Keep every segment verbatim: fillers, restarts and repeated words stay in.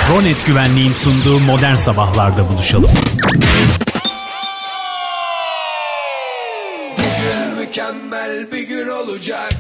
Ronet Güvenliğin sunduğu Modern Sabahlar'da buluşalım. Bugün mükemmel bir gün olacak.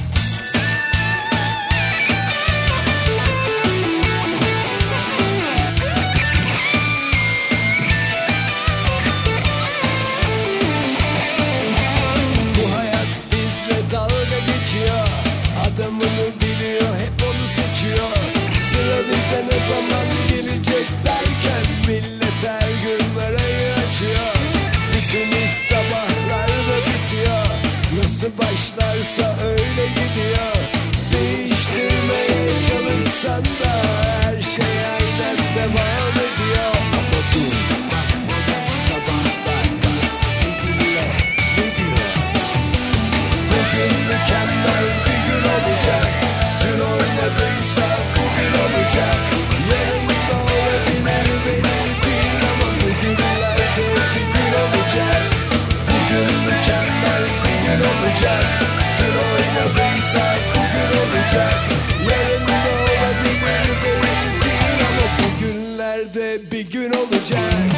Bu hayat bizle dalga geçiyor. Adamını biliyor, hep onu seçiyor. Sıra bize ne zaman gelecek derken millet her gün arayı açıyor. Bütün iş sabahlarda bitiyor. Nasıl başlarsa öyle gidiyor. Değiştirmeye çalışsan da her şey aynen devam ediyor. Ama dur bak, modern sabahlar var. Bir dinle ne diyor adam. Bugün mükemmel bir gün olacak. Dün olmadıysa bugün olacak. Yarın da olabilir, belli değil ama bugünlerde bir gün olacak. Bugün mükemmel bir gün olacak. Dün olmadıysa bugün olacak. Yarın da olabilir, belli değil ama bugünlerde bir gün olacak.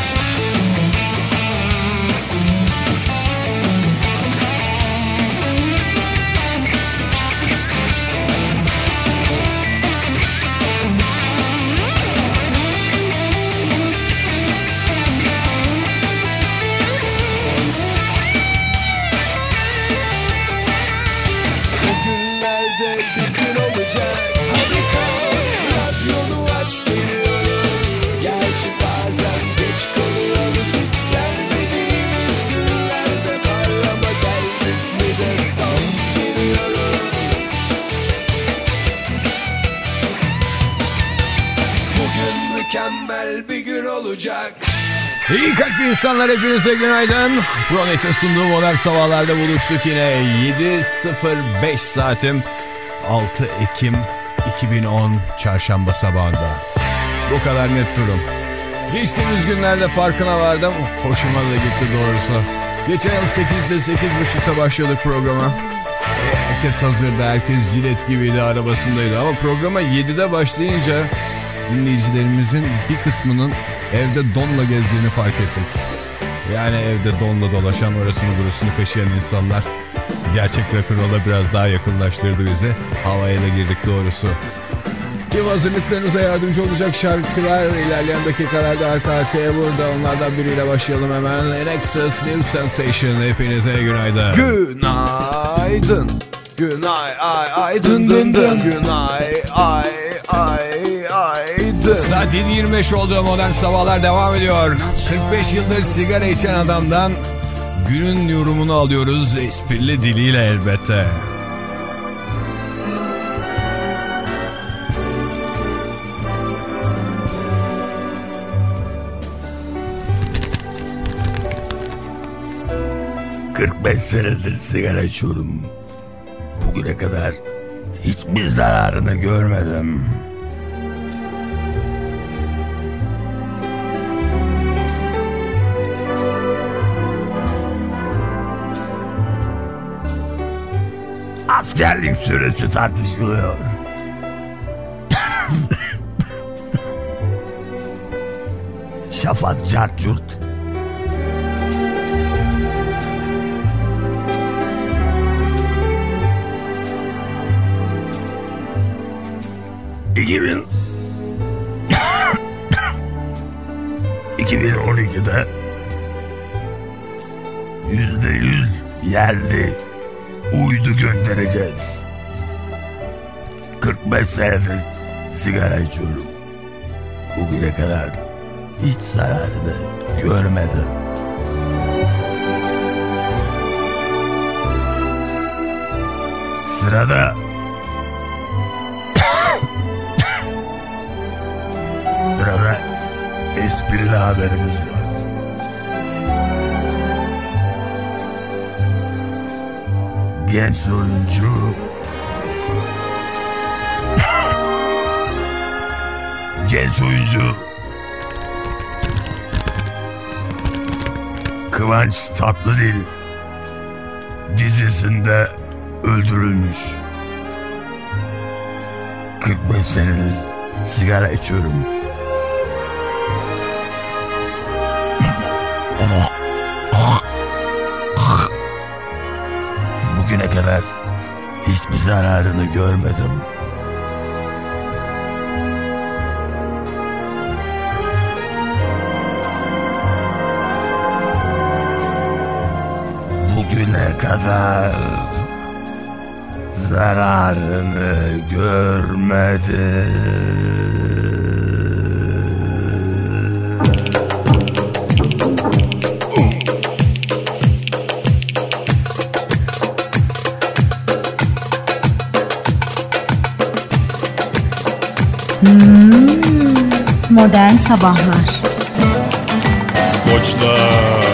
Bugünlerde bir gün olacak. Hadi kalk, radyonu aç, geliyoruz. Gerçi bazen geç kalıyoruz. Hiç gelmediğimiz günlerde var ama geldik mi de tam geliyoruz. Bugün mükemmel bir gün olacak. İyi kalpli insanlar, hepinize günaydın. Ronet'in sunduğu Modern Sabahlar'da buluştuk yine. yedi sıfır beş saatim, altı Ekim iki bin on Çarşamba sabahında. Bu kadar net durum. Geçtiğimiz günlerde farkına vardım. Hoşuma da gitti doğrusu. Geçen yıl sekizde sekiz buçukta başladık programa. E, herkes hazırdı, herkes jilet gibiydi, arabasındaydı. Ama programa yedide başlayınca dinleyicilerimizin bir kısmının evde donla gezdiğini fark ettik. Yani evde donla dolaşan, orasını burasını kaşıyan insanlar gerçek rock'n'roll'a biraz daha yakınlaştırdı bizi. Havaya da girdik doğrusu. Tüm hazırlıklarınıza yardımcı olacak şarkılar ilerleyen dakikalarda arka arkaya burada. Onlardan biriyle başlayalım hemen. Nexus New Sensation. Hepinize günaydın. Günaydın. Günay ay ay dın dın dın. Günay ay ay ay dın. Saat yedi yirmi beş oldu. Modern Sabahlar devam ediyor. kırk beş yıldır sigara içen adamdan günün yorumunu alıyoruz. Esprili diliyle elbette. kırk beş senedir sigara içiyorum. Bugüne kadar hiçbir zararını görmedim. Askerlik süresi tartışılıyor. Şafak cartcurt. iki bin iki bin on ikide yüzde yüz yerli uydu göndereceğiz. kırk beş senedir sigara içiyorum. Bugüne kadar hiç zararını görmedim. Sırada Sırada esprili haberimiz var. Genç oyuncu Genç oyuncu Kıvanç Tatlıdil dizisinde öldürülmüş. kırk beş senedir sigara içiyorum. bugüne kadar hiçbir zararını görmedim. Bugüne kadar zararını görmedim. Hmm, Modern Sabahlar. Koçlar.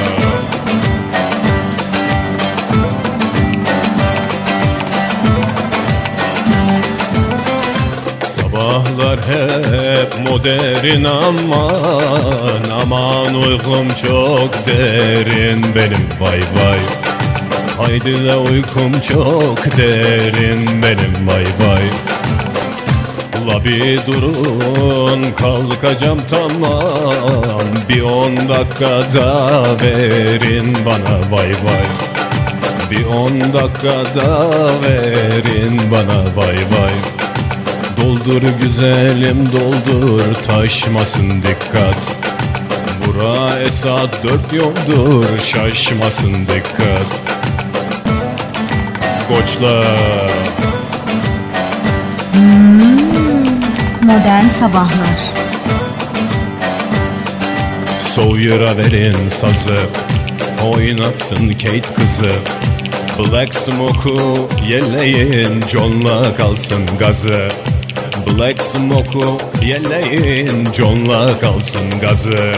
Sabahlar hep modern aman aman uykum çok derin benim vay vay. Haydi de uykum çok derin benim vay vay. La bir durun kalkacağım tamam, bir on dakikada verin bana vay vay. Bir on dakikada verin bana vay vay. Doldur güzelim doldur taşmasın dikkat. Bura Esat dört yoldur şaşmasın dikkat. Koçlar. Modern Sabahlar. Sawyer'a verin sazı, oynatsın Kate kızı. Black Smoke'u yelleyin, John'la kalsın gazı. Black Smoke'u yelleyin, John'la kalsın gazı.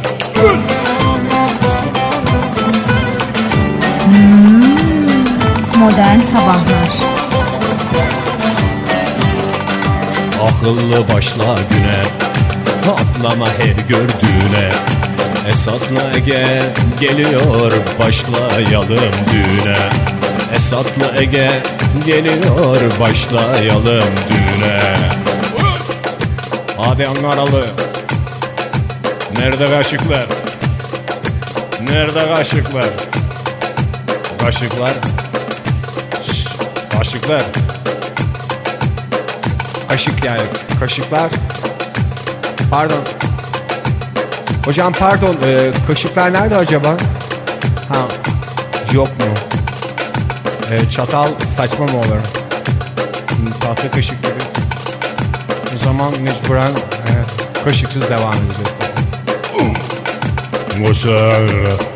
Hmm, Modern Sabahlar. Akıllı başla güne, atlama her gördüğüne. Esat'la Ege geliyor, başlayalım düğüne. Esat'la Ege geliyor, başlayalım düğüne. Hadi Ankaralı. Nerede kaşıklar? Nerede kaşıklar? Kaşıklar. Şşş, kaşıklar. Kaşık yani, kaşıklar. Pardon. Hocam pardon, e, kaşıklar nerede acaba? Ha, yok mu? E, çatal saçma mı olur? Tahta kaşık gibi. O zaman mecburen e, kaşıksız devam edeceğiz. Boşver.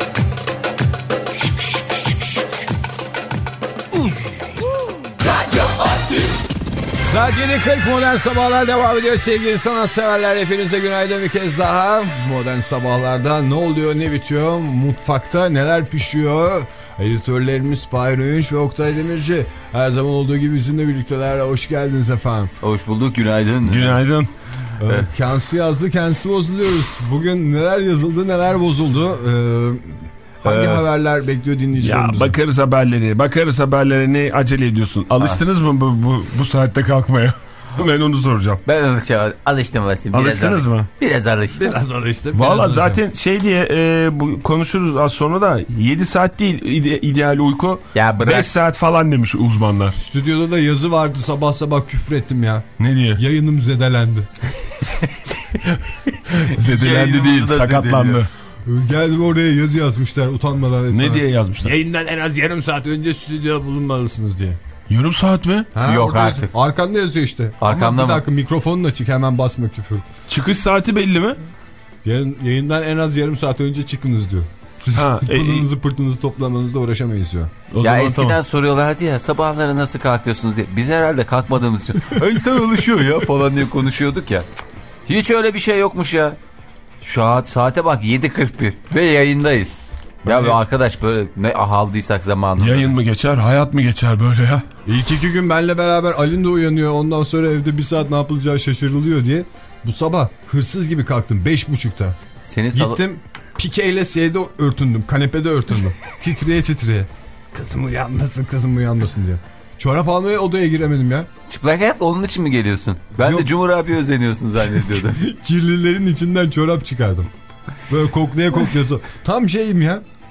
Saat yedi kırk Modern Sabahlar devam ediyor sevgili sanatseverler. Hepinize günaydın bir kez daha. Modern Sabahlar'da ne oluyor ne bitiyor, mutfakta neler pişiyor. Editörlerimiz Fahir Öğünç ve Oktay Demirci. Her zaman olduğu gibi bizimle birlikteler. Hoş geldiniz efendim. Hoş bulduk, günaydın. Günaydın. Evet. Kendisi yazdı, kendisi bozuluyoruz. Bugün neler yazıldı neler bozuldu. Ee, Hangi ee, haberler bekliyor dinleyicilerimiz? Ya bakarız haberleri, bakarız haberlere, ne acele ediyorsun? Alıştınız ha. mı bu, bu, bu saatte kalkmaya? Ben onu soracağım. Ben alıştım, alıştım Vasim. Alıştınız mı? Biraz alıştım. Biraz alıştım. Valla zaten şey diye e, bu, konuşuruz az sonra da yedi saat değil ide, ideal uyku. Ya beş saat falan demiş uzmanlar. Stüdyoda da yazı vardı, sabah sabah küfür ettim ya. Ne diye? Yayınım zedelendi. Zedelendi değil, sakatlandı. Geldim oraya yazı yazmışlar utanmadan. Ne etmeden. Diye yazmışlar? Yayından en az yarım saat önce stüdyoda bulunmalısınız diye. Yarım saat mi? Ha, yok artık. Yazıyor. Arkanda yazıyor işte. Arkamda mı? Bir dakika mikrofonun açık, hemen basma küfür. Çıkış saati belli mi? Yarın, yayından en az yarım saat önce çıkınız diyor. Ha, pılınızı e, pırtınızı toplamanızda uğraşamayız diyor. O ya eskiden tamam. Soruyorlardı ya sabahları nasıl kalkıyorsunuz diye. Biz herhalde kalkmadığımız için. İnsan alışıyor ya falan diye konuşuyorduk ya. Hiç öyle bir şey yokmuş ya. Şu an saate bak yedi kırk bir ve yayındayız. Ya be arkadaş böyle ne ahaldıysak zamanında. Yayın mı geçer, hayat mı geçer böyle ya? İlk iki gün benle beraber Alin de uyanıyor. Ondan sonra evde bir saat ne yapılacağı şaşırılıyor diye. Bu sabah hırsız gibi kalktım beş buçukta. Seni sal- Gittim pikeyle şeyde örtündüm, kanepede örtündüm. titreye titreye. Kızım uyanmasın, kızım uyanmasın diye. Çorap almaya odaya giremedim ya. Çıplak ayakla onun için mi geliyorsun? Ben Yok. de Cumhur abiye özeniyorsun zannediyordum. Kirlilerin içinden çorap çıkardım. Böyle koklaya koklaya. Tam şeyim ya.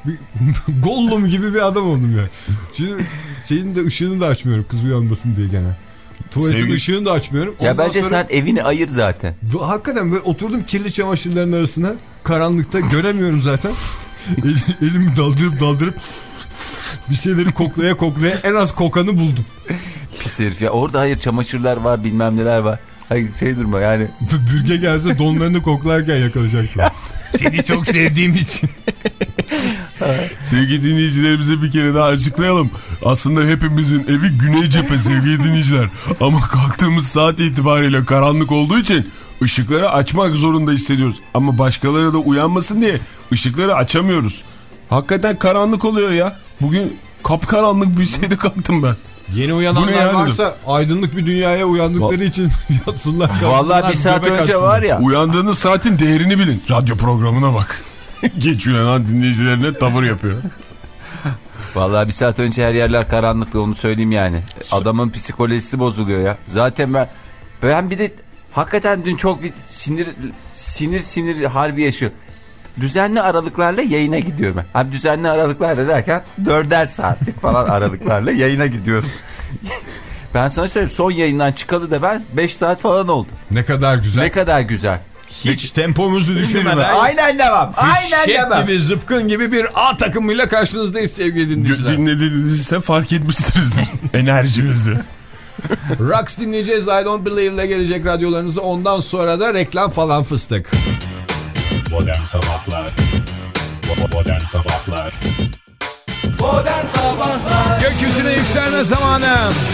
bir Gollum gibi bir adam oldum ya. Şimdi senin de ışığını da açmıyorum kız uyanmasın diye gene. Tuvaletin Sevgi... ışığını da açmıyorum. Ya Ondan bence sonra... sen evini ayır zaten. Hakikaten böyle oturdum kirli çamaşırların arasına. Karanlıkta göremiyorum zaten. El, elimi daldırıp daldırıp bir şeyleri koklaya koklaya en az kokanı buldum. Pis herif ya. Orada hayır çamaşırlar var bilmem neler var. Hayır şey durma yani. Bürge gelse donlarını koklarken yakalayacaktım. Seni çok sevdiğim için. Sevgili dinleyicilerimize bir kere daha açıklayalım. Aslında hepimizin evi güney cephe sevgili dinleyiciler. Ama kalktığımız saat itibariyle karanlık olduğu için ışıkları açmak zorunda hissediyoruz. Ama başkaları da uyanmasın diye ışıkları açamıyoruz. Hakikaten karanlık oluyor ya. Bugün kapkaranlık bir şeyde kalktım ben. Yeni uyananlar varsa dedim. Aydınlık bir dünyaya uyandıkları Va için yatsınlar. Vallahi bir saat önce atsınlar. Var ya. Uyandığınız saatin değerini bilin. Radyo programına bak. Geç uyanan dinleyicilerine tavır yapıyor. Vallahi bir saat önce her yerler karanlıktı onu söyleyeyim yani. Adamın psikolojisi bozuluyor ya. Zaten ben ben bir de hakikaten dün çok bir sinir sinir sinir harbi yaşıyor. Düzenli aralıklarla yayına gidiyorum. Abi düzenli aralıklarla derken dörder saatlik falan aralıklarla yayına gidiyorum. Ben sana söyleyeyim son yayından çıkalı da ben beş saat falan oldu. Ne kadar güzel. Ne kadar güzel. Hiç, Hiç tempomuzu düşürmeden. Aynen devam. Aynen devam. gibi zıpkın gibi bir A takımıyla karşınızdayız sevgili dinleyiciler. Dinlediğinizde fark etmişsinizdir enerjimizi. Rocks dinleyeceğiz. I Don't Believe ile gelecek radyolarınıza. Ondan sonra da reklam falan fıstık. Modern Sabahlar Modern Sabahlar Modern Sabahlar Gökyüzüne yükselme zamanı.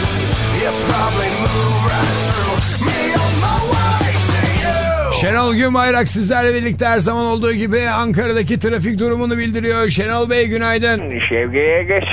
Şenol Günbayrak sizlerle birlikte her zaman olduğu gibi Ankara'daki trafik durumunu bildiriyor. Şenol Bey günaydın. Şevki'ye geç.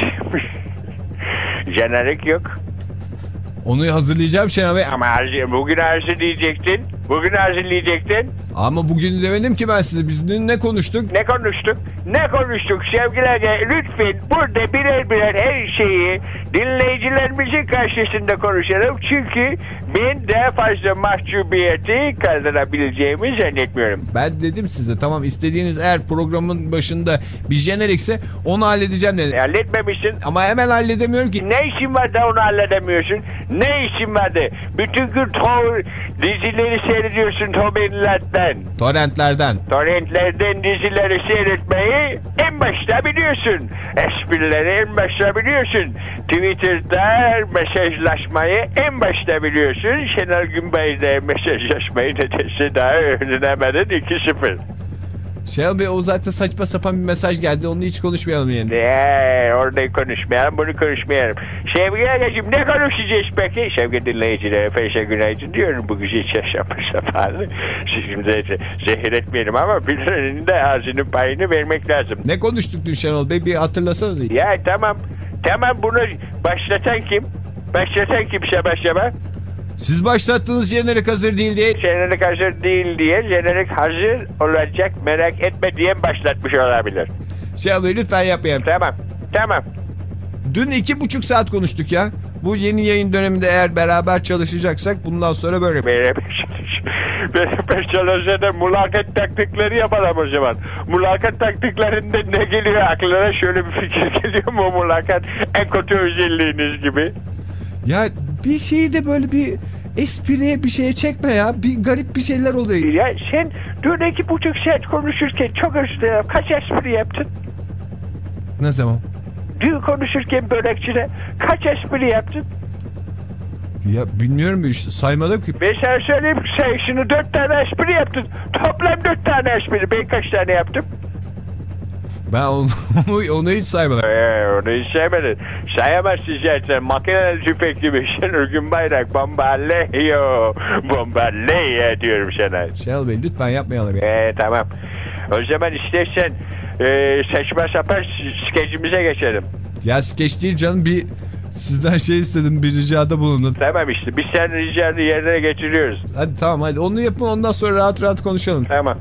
Jenerik yok. Onu hazırlayacağım Şenol Bey. Ama bugün hazırlayacaktın. Bugün hazırlayacaktın. Ama bugün demedim ki ben size. Biz dün ne konuştuk? Ne konuştuk? Ne konuştuk sevgiler? Lütfen burada birer birer her şeyi dinleyicilerimizin karşısında konuşalım. Çünkü ben daha fazla mahcubiyeti kaldırabileceğimi zannetmiyorum. Ben dedim size tamam istediğiniz eğer programın başında bir jenerikse onu halledeceğim dedim. Halletmemişsin. Ama hemen halledemiyorum ki. Ne işin var da onu halledemiyorsun? Ne işin vardı? Bütün gün to- dizileri seyrediyorsun torrentlerden. Torrentlerden. Torrentlerden dizileri seyretmeyi en başta biliyorsun. Esprileri en başta biliyorsun. Twitter'da mesajlaşmayı en başta biliyorsun. Şenol Günbay'da mesajlaşmayı nedense daha öğrenemedin iki sıfır. Şenol Bey o zaten saçma sapan bir mesaj geldi. Onu hiç konuşmayalım yani. Eee orada konuşmayalım bunu konuşmayalım. Sevgili Agacığım ne konuşacağız peki? Sevgili dinleyicilere Feyşe günaydın diyorum. Bu güzel çarşamba sabahı. Şimdi zehir etmeyelim ama birinin de ağzının payını vermek lazım. Ne konuştuk dün Şenol Bey bir hatırlasanız. Ya tamam. Tamam bunu başlatan kim? Başlatan kimse başlama. Siz başlattınız jenerik hazır değil diye. Jenerik hazır değil diye jenerik hazır olacak merak etme diye başlatmış olabilir. Şenol Bey lütfen yapmayalım. Tamam tamam. Dün iki buçuk saat konuştuk ya. Bu yeni yayın döneminde eğer beraber çalışacaksak bundan sonra böyle. Beraber Beraber çalışacak mulakat taktikleri yapalım o zaman. Mulakat taktiklerinde ne geliyor aklına şöyle bir fikir geliyor mu mulakat en kötü özelliğiniz gibi. Ya bir şeyi de böyle bir espriye bir şeye çekme ya. Bir garip bir şeyler oluyor. Ya sen dün iki buçuk saat konuşurken çok özür kaç espri yaptın? Ne zaman? Dün konuşurken börekçide kaç espri yaptın? Ya bilmiyorum işte saymadım ki. Ben sana söyleyeyim say şunu dört tane espri yaptın. Toplam dört tane espri. Ben kaç tane yaptım? Ben onu, onu hiç saymadım. Ee, onu hiç saymadın. Sayamazsın zaten. Makineli tüfekli bir Şenol Günbayrak. Bombaleo. Bombaleo diyorum sana. Şenol Bey lütfen yapmayalım ya. Ee, tamam. O zaman istersen e, saçma sapan skecimize geçelim. Ya skeç değil canım bir sizden şey istedim bir ricada bulundum. Tamam işte biz sen ricanı yerine getiriyoruz. Hadi tamam hadi onu yapın ondan sonra rahat rahat konuşalım. Tamam.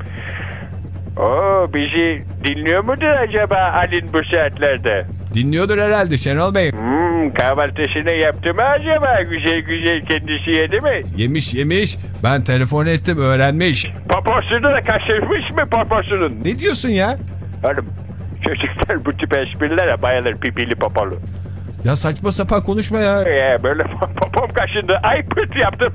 Oo bizi dinliyor mudur acaba Alin bu saatlerde? Dinliyordur herhalde Şenol Bey. Hmm, kahvaltısını yaptı mı acaba? Güzel güzel kendisi yedi mi? Yemiş yemiş. Ben telefon ettim öğrenmiş. Poposunu da kaçırmış mı poposunun? Ne diyorsun ya? Oğlum Çocuklar bu tip esprilere bayılır, pipili popolu. Ya saçma sapan konuşma ya. Ee, böyle popom kaşındı. Ay pıt yaptım.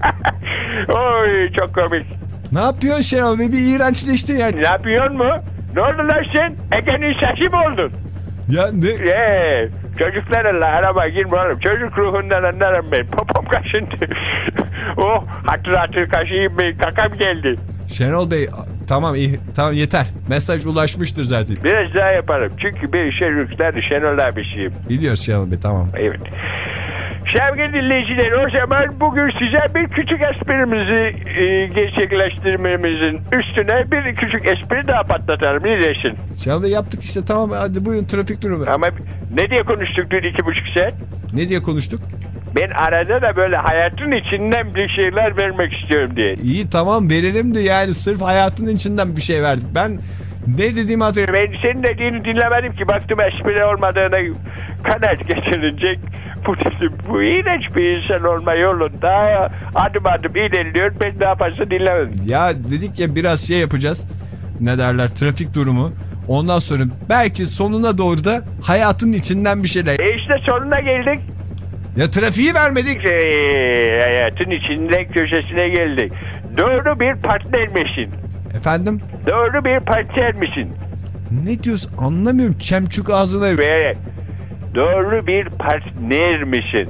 Oy çok komik. Ne yapıyorsun Şenol Bey? Bir iğrençleşti yani. Ne yapıyorsun mu? Ne oldu lan sen? Ege'nin sesi mi oldun? Ya ne? Ee, çocuklarla araba girme oğlum. Çocuk ruhundan anlarım ben. Popom kaşındı. Oh hatır hatır kaşıyım ben. Kakam geldi. Şenol Bey tamam iyi, tamam yeter. Mesaj ulaşmıştır zaten. Biraz daha yaparım. Çünkü ben Şenol Şenol abisiyim. Biliyoruz Şenol Bey tamam. Evet. Sevgili dinleyiciler, o zaman bugün size bir küçük esprimizi e, gerçekleştirmemizin üstüne bir küçük espri daha patlatalım. Ne dersin? Şenol Bey yaptık işte tamam hadi buyurun trafik durumu. Ama ne diye konuştuk dün iki buçuk saat? Ne diye konuştuk? Ben arada da böyle hayatın içinden bir şeyler vermek istiyorum diye. İyi tamam verelim de yani sırf hayatın içinden bir şey verdik. Ben ne dediğimi hatırlıyorum. Ben senin dediğini dinlemedim ki, baktım espri olmadığına kanaat geçirilecek. Bu dedim, bu iğrenç bir insan olma yolunda adım adım ilerliyor, ben daha fazla dinlemedim. Ya dedik ya biraz şey yapacağız. Ne derler, trafik durumu. Ondan sonra belki sonuna doğru da hayatın içinden bir şeyler. E işte sonuna geldik. Ya trafiği vermedik. Ee, hayatın içinden köşesine geldik. Doğru bir partner misin? Efendim? Doğru bir partner misin? Ne diyorsun anlamıyorum. Çemçük ağzına. Ve doğru bir partner misin?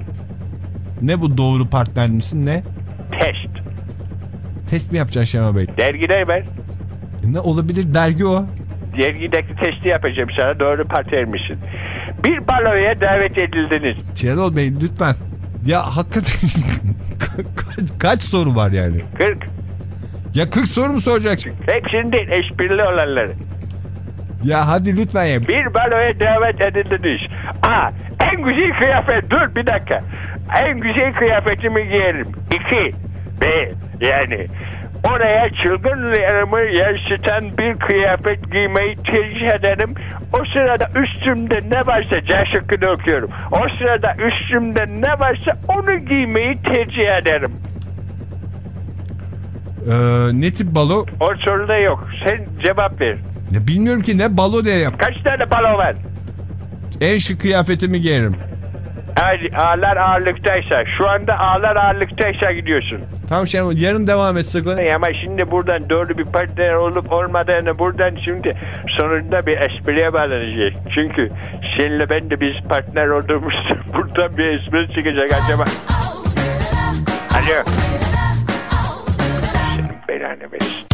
Ne bu doğru partner misin ne? Test. Test mi yapacaksın Şenol Bey? Dergide ben. Ne olabilir, dergi o. Dergideki testi yapacağım sana, doğru partner misin? Bir baloya davet edildiniz. Şenol Bey lütfen. Ya hakikaten kaç, kaç soru var yani? kırk. Ya kırk soru mu soracaksın? Hepsinin değil, esprili olanları. Ya hadi lütfen ya. Bir baloya davet edildiniz. A. En güzel kıyafet. Dur bir dakika. En güzel kıyafetimi giyerim. İki. B. Yani oraya çılgınlığımı yansıtan bir kıyafet giymeyi tercih ederim. O sırada üstümde ne varsa, C şıkkını okuyorum. O sırada üstümde ne varsa onu giymeyi tercih ederim. Ee, ne tip balo? O soruda yok. Sen cevap ver. Ya bilmiyorum ki ne balo diye yap. Kaç tane balo var? En şık kıyafetimi giyerim. Ağlar ağırlıktaysa, şu anda ağlar ağırlıktaysa gidiyorsun. Tamam Şenol, yarın devam etsek. Ama şimdi buradan doğru bir partner olup olmadığını buradan şimdi sonunda bir espriye bağlanacak. Çünkü seninle ben de biz partner olduğumuzda buradan bir espri çıkacak acaba. Alo. Senin belanı versin.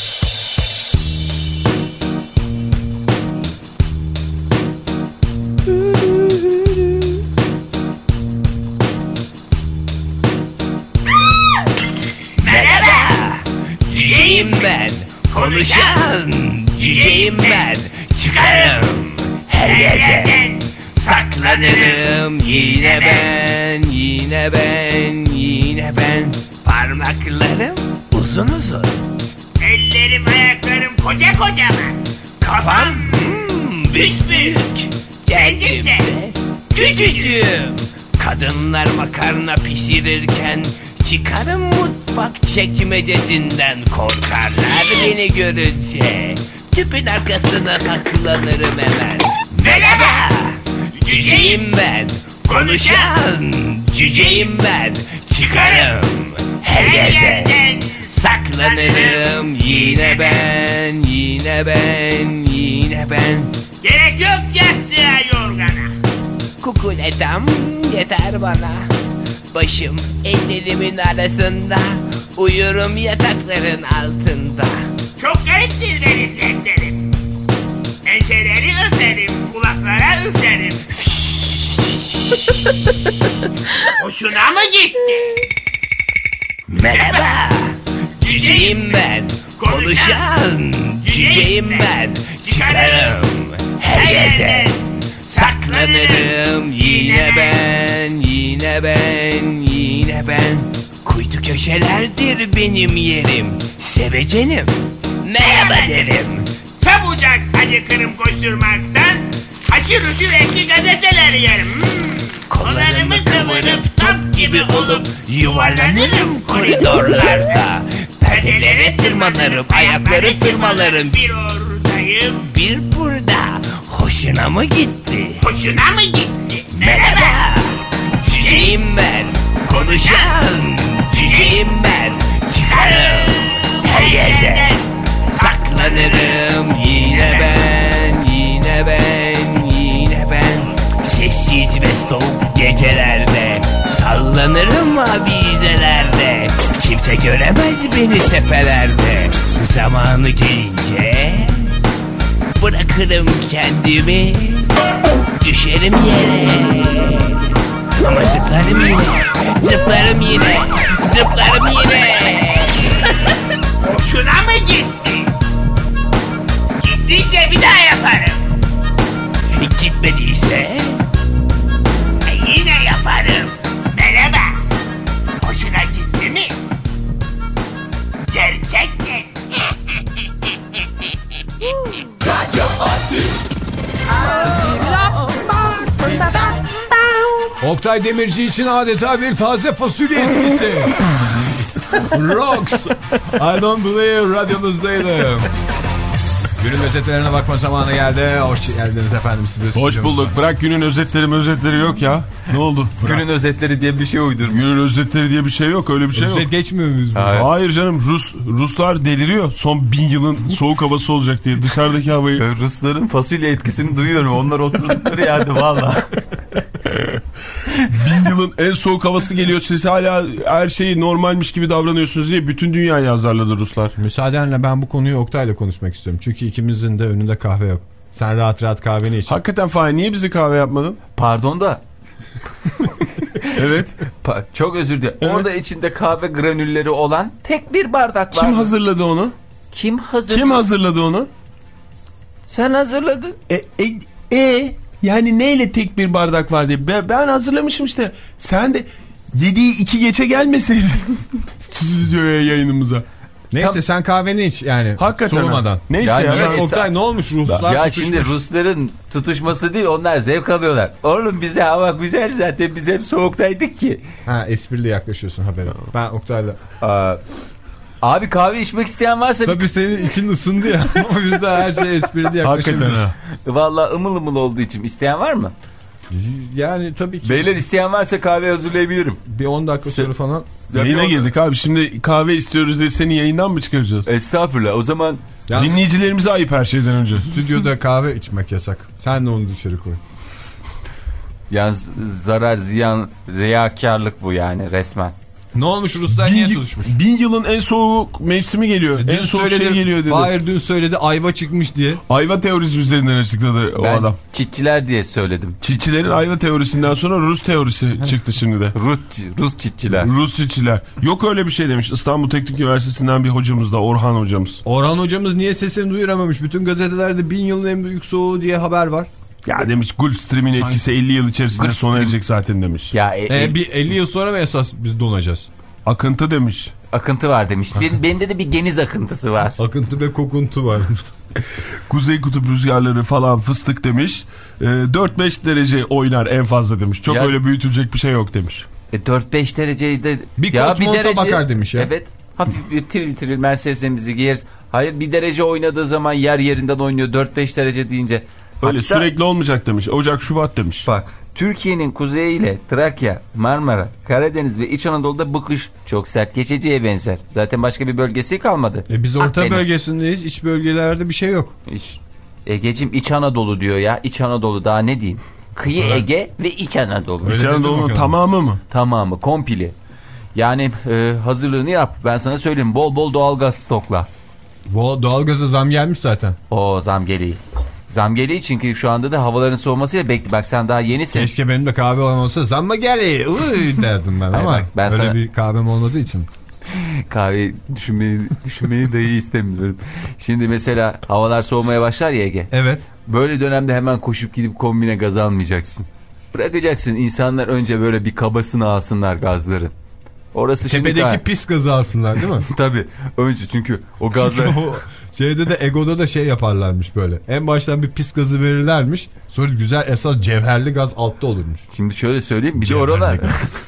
Merhaba, cüceyim ben, konuşan cüceyim ben, çıkarım her yerden, saklanırım yine ben, yine ben, yine ben. Parmaklarım uzun uzun, ellerim ayaklarım koca kocaman, kafam hmm, büyük, kendim de küçücüğüm. Kadınlar makarna pişirirken çıkarım mutfak çekmecesinden, korkarlar beni görünce. Tüpün arkasına saklanırım hemen. Merhaba, cüceyim ben, konuşan cüceyim ben, çıkarım her yerden, saklanırım yine ben, yine ben, yine ben. Gerek yok yastığa yorgana, kukuletam yeter bana. Başım ellerimin arasında, uyurum yatakların altında. Çok gariptir benim dertlerim, enseleri öperim, kulaklara üflerim. Hoşuna mı gitti? Merhaba, cüceyim ben, konuşan cüceyim ben, çıkarım her yerden, saklanırım yine ben, yine ben, yine ben. Kuytu köşelerdir benim yerim, sevecenim, merhaba derim. Çabucak acıkırım koşturmaktan, haşır uşur renkli gazeteler yerim. Hmm. Kollarımı kıvırıp top gibi olup yuvarlanırım koridorlarda. Perdelere tırmanırım, ayakları tırmalarım. Bir oradayım, bir burada. hoşuna mı gitti? Hoşuna mı gitti? Merhaba, cüceyim ben, konuşan cüceyim ben. Çıkarım her yerden, saklanırım yine ben, yine ben, yine ben. Sessiz ve soğuk gecelerde sallanırım avizelerde. Kimse göremez beni tepelerde. Zamanı gelince bırakırım kendimi, düşerim yere. Ama zıplarım yine, zıplarım yine, zıplarım yine. Hoşuna mı gitti? Gittiyse bir daha yaparım. Gitmediyse yine yaparım. Merhaba. Hoşuna gitti mi? Gerçekten. Oktay Demirci için adeta bir taze fasulye etkisi. Rocks. I don't believe radyonuzdaydım. Günün özetlerine bakma zamanı geldi. Hoş geldiniz efendim siz de. Hoş bulduk. Bırak günün özetleri özetleri yok ya. Ne oldu? Bırak. Günün özetleri diye bir şey uydurmuş. Günün özetleri diye bir şey yok. Öyle bir şey Özet yok. geçmiyor muyuz? Hayır. Hayır canım. Rus Ruslar deliriyor. Son bin yılın soğuk havası olacak diye. Dışarıdaki havayı. Ben Rusların fasulye etkisini duyuyorum. Onlar oturdukları yerde valla. Bin yılın en soğuk havası geliyor. Siz hala her şeyi normalmiş gibi davranıyorsunuz diye bütün dünyayı azarladı Ruslar. Müsaadenle ben bu konuyu Oktay'la konuşmak istiyorum. Çünkü ikimizin de önünde kahve yok. Sen rahat rahat kahveni iç. Hakikaten Fahir niye bizi kahve yapmadın? Pardon da. Evet. Pa- çok özür dilerim. Evet. Orada içinde kahve granülleri olan tek bir bardak var. Kim hazırladı onu? Kim hazırladı? Kim hazırladı onu? Sen hazırladın. E, e, e yani neyle tek bir bardak var diye. Ben, ben hazırlamışım işte. Sen de yediği iki geçe gelmeseydin stüdyoya, yayınımıza. Neyse Tam... sen kahveni iç yani. Hakikaten. Soğumadan. Neyse ya. ya. ya ben, Oktay ne olmuş Ruslar ya tutuşmuş. şimdi Rusların tutuşması değil, onlar zevk alıyorlar. Oğlum bize hava güzel zaten, biz hep soğuktaydık ki. Ha, esprili yaklaşıyorsun habere. Ben Oktay'la. Aa, abi kahve içmek isteyen varsa... Tabii senin için ısındı ya. O yüzden her şey esprili yaklaşabilir. Hakikaten ha. Valla ımıl ımıl olduğu için isteyen var mı? Yani tabii ki. Beyler isteyen varsa kahve hazırlayabilirim. Bir on dakika sonra falan. Yayına girdik abi. Şimdi kahve istiyoruz diye seni yayından mı çıkaracağız? Estağfurullah. O zaman Yalnız dinleyicilerimize ayıp her şeyden önce. stüdyoda kahve içmek yasak. Sen de onu dışarı koy. yani zarar, ziyan, riyakarlık bu yani resmen. Ne olmuş Ruslar Bin, niye tutuşmuş? bin yılın en soğuk mevsimi geliyor. Dün en soğuk söyledi, şey geliyor dedi. Hayır dün söyledi ayva çıkmış diye. Ayva teorisi üzerinden açıkladı o Ben adam. çitçiler diye söyledim. Çitçilerin ayva teorisinden sonra Rus teorisi çıktı şimdi de. Rus, Rus çitçiler. Rus çitçiler. Yok öyle bir şey demiş. İstanbul Teknik Üniversitesi'nden bir hocamız da, Orhan hocamız. Orhan hocamız niye sesini duyuramamış? Bütün gazetelerde bin yılın en büyük soğuğu diye haber var. Ya demiş Gulf Stream'in Sanki... etkisi elli yıl içerisinde Gulf sona Stream... erecek zaten demiş. Ya e, E, bir elli yıl sonra mı esas biz donacağız? Akıntı demiş. akıntı var demiş. Benim, bende de bir geniz akıntısı var. Akıntı ve kokuntu var. Kuzey kutup rüzgarları falan fıstık demiş. E, dört beş derece oynar en fazla demiş. Çok ya... öyle büyütülecek bir şey yok demiş. E, dört beş dereceyi de... Bir ya, kot monta bakar demiş ya. Evet. Hafif bir tiril tiril Mercedes'imizi giyeriz. Hayır, bir derece oynadığı zaman yer yerinden oynuyor. dört beş derece deyince. Öyle Hatta, sürekli olmayacak demiş. Ocak Şubat demiş. Bak, Türkiye'nin kuzeyiyle Trakya, Marmara, Karadeniz ve İç Anadolu'da bu kış çok sert geçeceğe benzer. Zaten başka bir bölgesi kalmadı. E biz orta Akdeniz. bölgesindeyiz. İç bölgelerde bir şey yok. İç, Egeciğim İç Anadolu diyor ya. İç Anadolu daha ne diyeyim? Kıyı evet. Ege ve İç Anadolu. İç Anadolu'nun tamamı mı? Tamamı, kompili. Yani e, hazırlığını yap. Ben sana söyleyeyim. Bol bol doğalgaz stokla. Bu doğalgaza zam gelmiş zaten. O zam geliyor. Zam geliyor çünkü şu anda da havaların soğumasıyla bekle. Bak sen daha yenisin. Keşke benim de kahve olan olsa zam mı geliyor? Uy derdim ben. Ama bak, ben öyle sana... bir kahvem olmadığı için. Kahve düşünmeyi, düşünmeyi dahi istemiyorum. Şimdi mesela havalar soğumaya başlar ya Ege. Evet. Böyle dönemde hemen koşup gidip kombine gaz almayacaksın. Bırakacaksın, insanlar önce böyle bir kabasını alsınlar gazların. Orası tepedeki şimdi pis gazı alsınlar değil mi? Tabii. Önce çünkü o gazlar... o şeyde de Ego'da da şey yaparlarmış böyle. En baştan bir pis gazı verirlermiş. Sonra güzel esas cevherli gaz altta olurmuş. Şimdi şöyle söyleyeyim. Bir de oralar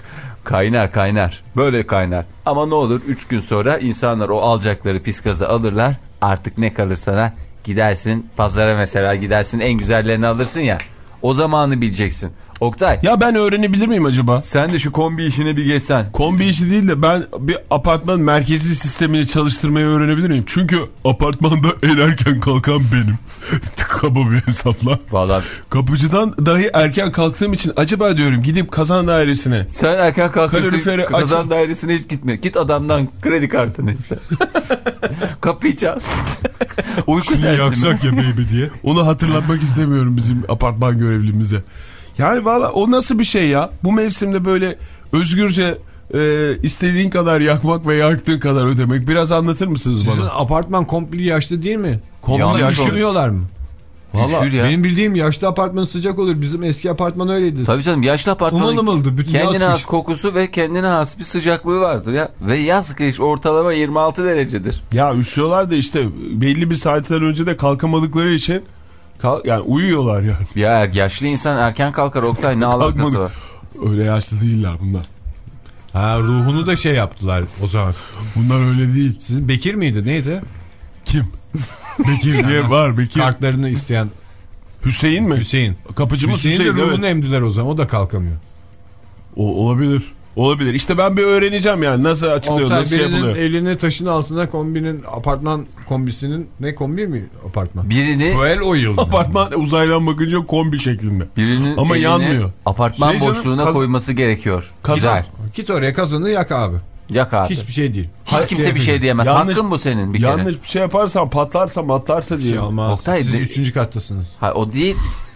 kaynar kaynar. Böyle kaynar. Ama ne olur üç gün sonra insanlar o alacakları pis gazı alırlar. Artık ne kalır sana? Gidersin pazara mesela, gidersin en güzellerini alırsın ya. O zamanı bileceksin. Oktay. Ya ben öğrenebilir miyim acaba? Sen de şu kombi işine bir geçsen. Kombi işi değil de ben bir apartman merkezi sistemini çalıştırmayı öğrenebilir miyim? Çünkü apartmanda en erken kalkan benim. Kaba bir hesapla. Vallahi. Kapıcıdan dahi erken kalktığım için acaba diyorum gidip kazan dairesine. Sen erken kalkıyorsun, kazan açın. dairesine hiç gitme. Git adamdan kredi kartını iste. Kapıyı çal. Uyku sensin. Yaksak ya baby diye. Onu hatırlatmak istemiyorum bizim apartman görevlimize. Yani valla o nasıl bir şey ya? Bu mevsimde böyle özgürce e, istediğin kadar yakmak ve yaktığın kadar ödemek. Biraz anlatır mısınız bana? Sizin apartman komple yaşlı değil mi? Komple yaşlı. Üşümüyorlar mı? Valla benim bildiğim yaşlı apartman sıcak olur. Bizim eski apartman öyleydi. Tabii canım, yaşlı apartmanın kendine has kokusu ve kendine has bir sıcaklığı vardır ya. Ve yaz kış ortalama yirmi altı derecedir. Ya üşüyorlar da işte belli bir saatten önce de kalkamadıkları için kal yani uyuyorlar yani. Ya yaşlı insan erken kalkar Oktay, ne alakası var? Öyle yaşlı değiller bunlar. Ha, ruhunu da şey yaptılar o zaman. Bunlar öyle değil. Sizin Bekir miydi, neydi? Kim? Bekir diye var, Bekir. Kartlarını isteyen Hüseyin mi? Hüseyin. Kapıcımız Hüseyin. Hüseyin de ruhunu evet. emdiler o zaman, o da kalkamıyor. O, olabilir. Olabilir. İşte ben bir öğreneceğim yani nasıl açılıyor, Oktay, nasıl şey yapılıyor. elini taşın altında kombinin, apartman kombisinin, ne kombi mi apartman? Birini Fuel oil. Apartman uzaydan bakınca kombi şeklinde. Birinin ama yanmıyor. Apartman şey canım, boşluğuna kaz... koyması gerekiyor. Kazan. Gider. Git oraya, kazanı yak abi. Yak abi. Hiçbir şey değil. Hiç Hayır, kimse bir şey diyemez. Yanlış, hakkın bu senin bir kere. Yanlış bir şey yaparsan, patlarsa matlarsa diye. Şey olmaz. Oktay, siz de... üçüncü kattasınız. Ha, o değil.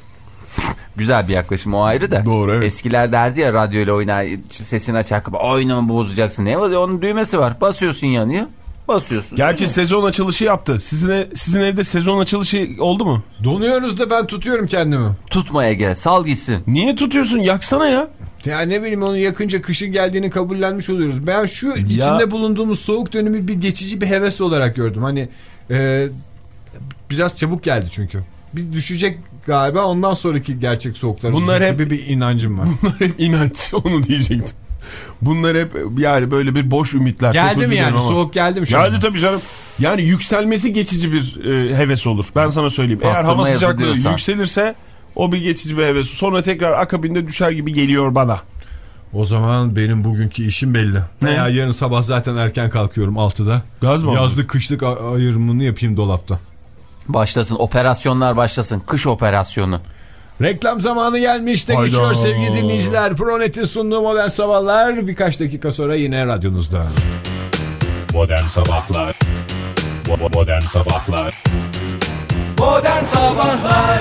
Güzel bir yaklaşım, o ayrı da. Doğru, evet. Eskiler derdi ya, radyoyla oynar, sesini açar, oynama bozacaksın. Ne var? Onun düğmesi var. Basıyorsun, yanıyor. Basıyorsun. Gerçi sezon açılışı yaptı. Sizin, sizin evde sezon açılışı oldu mu? Donuyoruz da ben tutuyorum kendimi. Tutmaya gel. Sal gitsin. Niye tutuyorsun? Yaksana ya. Ya ne bileyim, onu yakınca kışın geldiğini kabullenmiş oluyoruz. Ben şu ya... içinde bulunduğumuz soğuk dönemi bir geçici bir heves olarak gördüm. Hani e, biraz çabuk geldi çünkü. Bir düşecek galiba, ondan sonraki gerçek soğuklar bunlar hep gibi bir inancım var. Bunlar hep inanç, onu diyecektim. Bunlar hep yani böyle bir boş ümitler. Geldi mi yani? Ama. Soğuk geldi mi şu Geldi an? tabii canım. Yani yükselmesi geçici bir e, heves olur. Ben sana söyleyeyim. Eğer Pastırma hava sıcaklığı diyorsan. yükselirse o bir geçici bir heves. Sonra tekrar akabinde düşer gibi geliyor bana. O zaman benim bugünkü işim belli. Ne? Ya yarın sabah zaten erken kalkıyorum altıda. Gaz mı? Yazlık kışlık ayırımını yapayım dolapta. Başlasın, operasyonlar başlasın. Kış operasyonu. Reklam zamanı gelmiş de Hayda. geçiyor sevgili dinleyiciler. Pronet'in sunduğu Modern Sabahlar birkaç dakika sonra yine radyonuzda. Modern Sabahlar Modern Sabahlar Modern Sabahlar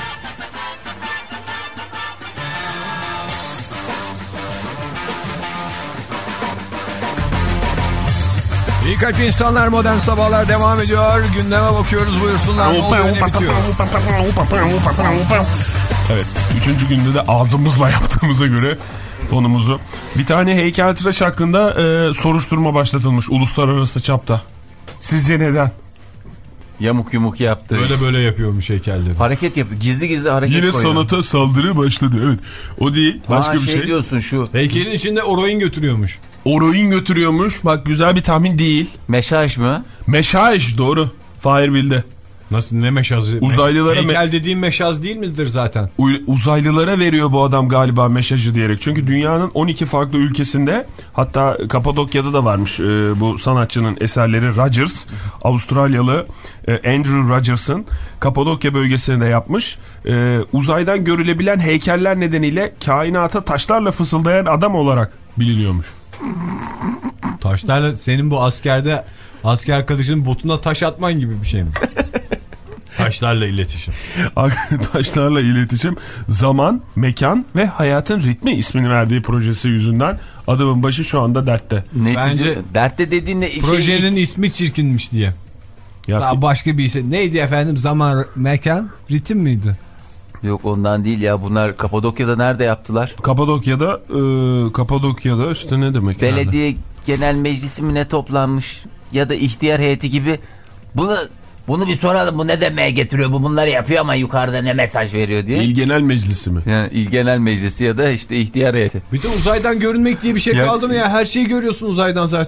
İyi kalp insanlar, Modern Sabahlar devam ediyor. Gündeme bakıyoruz, buyursunlar. Evet, üçüncü günde de ağzımızla yaptığımıza göre fonumuzu. Bir tane heykeltıraş hakkında e, soruşturma başlatılmış uluslararası çapta. Sizce neden? Yamuk yumuk yaptı. Böyle böyle yapıyormuş heykelleri. Hareket yapıyor. Gizli gizli hareket Yine koyuyor. sanata saldırı başladı. Evet. O değil. Başka ha, bir şey. şey. diyorsun şu. Heykelin içinde oroin götürüyormuş. Oroin götürüyormuş. Bak, güzel bir tahmin değil. Meşaj mı? Meşaj, doğru. Fahir bildi. Nasıl, ne meşazı? Uzaylılara heykel me dediğim meşaz değil midir zaten? Uzaylılara veriyor bu adam galiba meşajı diyerek. Çünkü dünyanın on iki farklı ülkesinde, hatta Kapadokya'da da varmış e, bu sanatçının eserleri. Rogers, Avustralyalı e, Andrew Rogers'ın Kapadokya bölgesinde yapmış. E, uzaydan görülebilen heykeller nedeniyle kainata taşlarla fısıldayan adam olarak biliniyormuş. Taşlarla, senin bu askerde asker arkadaşının botuna taş atman gibi bir şey mi? Taşlarla iletişim. Taşlarla iletişim, zaman, mekan ve hayatın ritmi ismini verdiği projesi yüzünden adamın başı şu anda dertte. Bence dertte dediğin ne? Projenin şey... ismi çirkinmiş diye. Ya daha başka bir isim. Neydi efendim? Zaman, mekan, ritim miydi? Yok, ondan değil ya. Bunlar Kapadokya'da nerede yaptılar? Kapadokya'da e, Kapadokya'da işte ne demek? Belediye herhalde? genel meclisi mi ne toplanmış ya da ihtiyar heyeti gibi. Bunu bunu bir soralım, bu ne demeye getiriyor, bu bunları yapıyor ama yukarıda ne mesaj veriyor diye. İl Genel Meclisi mi? Yani İl Genel Meclisi ya da işte ihtiyar heyeti. Bir de uzaydan görünmek diye bir şey ya, kaldı mı ya? Her şeyi görüyorsun uzaydan zaten.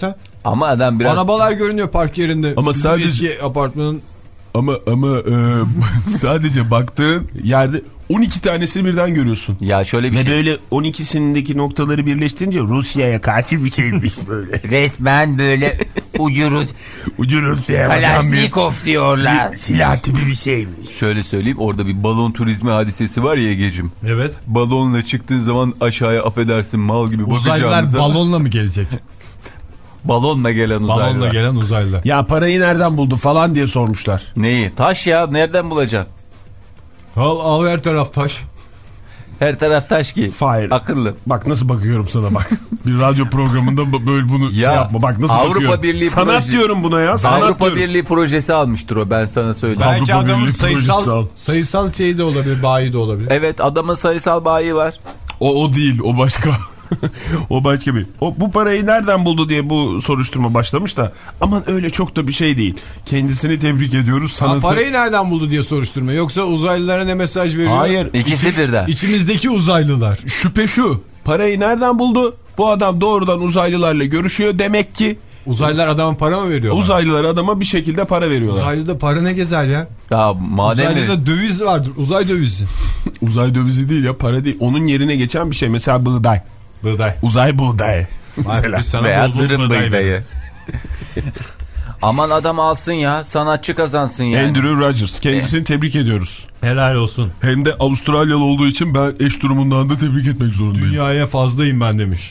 Ama adam biraz... Arabalar görünüyor park yerinde. Ama Bizim sadece- eski apartmanın... Ama ama e, sadece baktığın yerde on iki tanesini birden görüyorsun. Ya şöyle bir Ve şey. böyle on ikisindeki noktaları birleştirince Rusya'ya karşı bir şeymiş böyle. Resmen böyle ucuru Ucu Rusya'ya bakan bir Kalaşnikov diyorlar. silah gibi bir şeymiş. Şöyle söyleyeyim, orada bir balon turizmi hadisesi var ya Egeciğim. Evet. Balonla çıktığın zaman aşağıya affedersin mal gibi Uzaylılar bakacağınıza. balonla mı gelecek? Balonla gelen uzaylılar. Balonla gelen uzaylılar. Ya parayı nereden buldu falan diye sormuşlar. Neyi? Taş ya, nereden bulacaksın? Al, al her taraf taş. Her taraf taş ki. Fahir. Akıllı. Bak nasıl bakıyorum sana bak. Bir radyo programında böyle bunu Ya, şey yapma. Bak nasıl Avrupa bakıyorum. Birliği Sanat proje- diyorum buna ya. Sanat Avrupa diyorum. Birliği projesi almıştır o, ben sana söyleyeyim. Bence Avrupa adamın Birliği projesi al. sayısal, sayısal şeyi de olabilir, bayi de olabilir. Evet, adamın sayısal bayi var. O, o değil, o başka. O başka bir. O, bu parayı nereden buldu diye bu soruşturma başlamış da. Aman öyle çok da bir şey değil. Kendisini tebrik ediyoruz. Ha, Sanatı... parayı nereden buldu diye soruşturma. Yoksa uzaylılara ne mesaj veriyor? Hayır. İkisi birden. İçimizdeki uzaylılar. Şüphe şu. Parayı nereden buldu? Bu adam doğrudan uzaylılarla görüşüyor. Demek ki Uzaylılar adama para mı veriyor? uzaylılar adama bir şekilde para veriyorlar. Uzaylıda para ne gezer ya? Ya madem mi? Uzaylıda döviz vardır. Uzay dövizi. Uzay dövizi değil ya, para değil. Onun yerine geçen bir şey. Mesela buğday. Buğday. Uzay buğday. Mesela. Biz sana Veya bol bol dırım buğday bıydayı. Aman adam alsın ya, sanatçı kazansın yani. Andrew Rogers. Kendisini tebrik ediyoruz. Helal olsun. Hem de Avustralyalı olduğu için ben eş durumundan da tebrik etmek zorundayım. Dünyaya fazlayım ben demiş.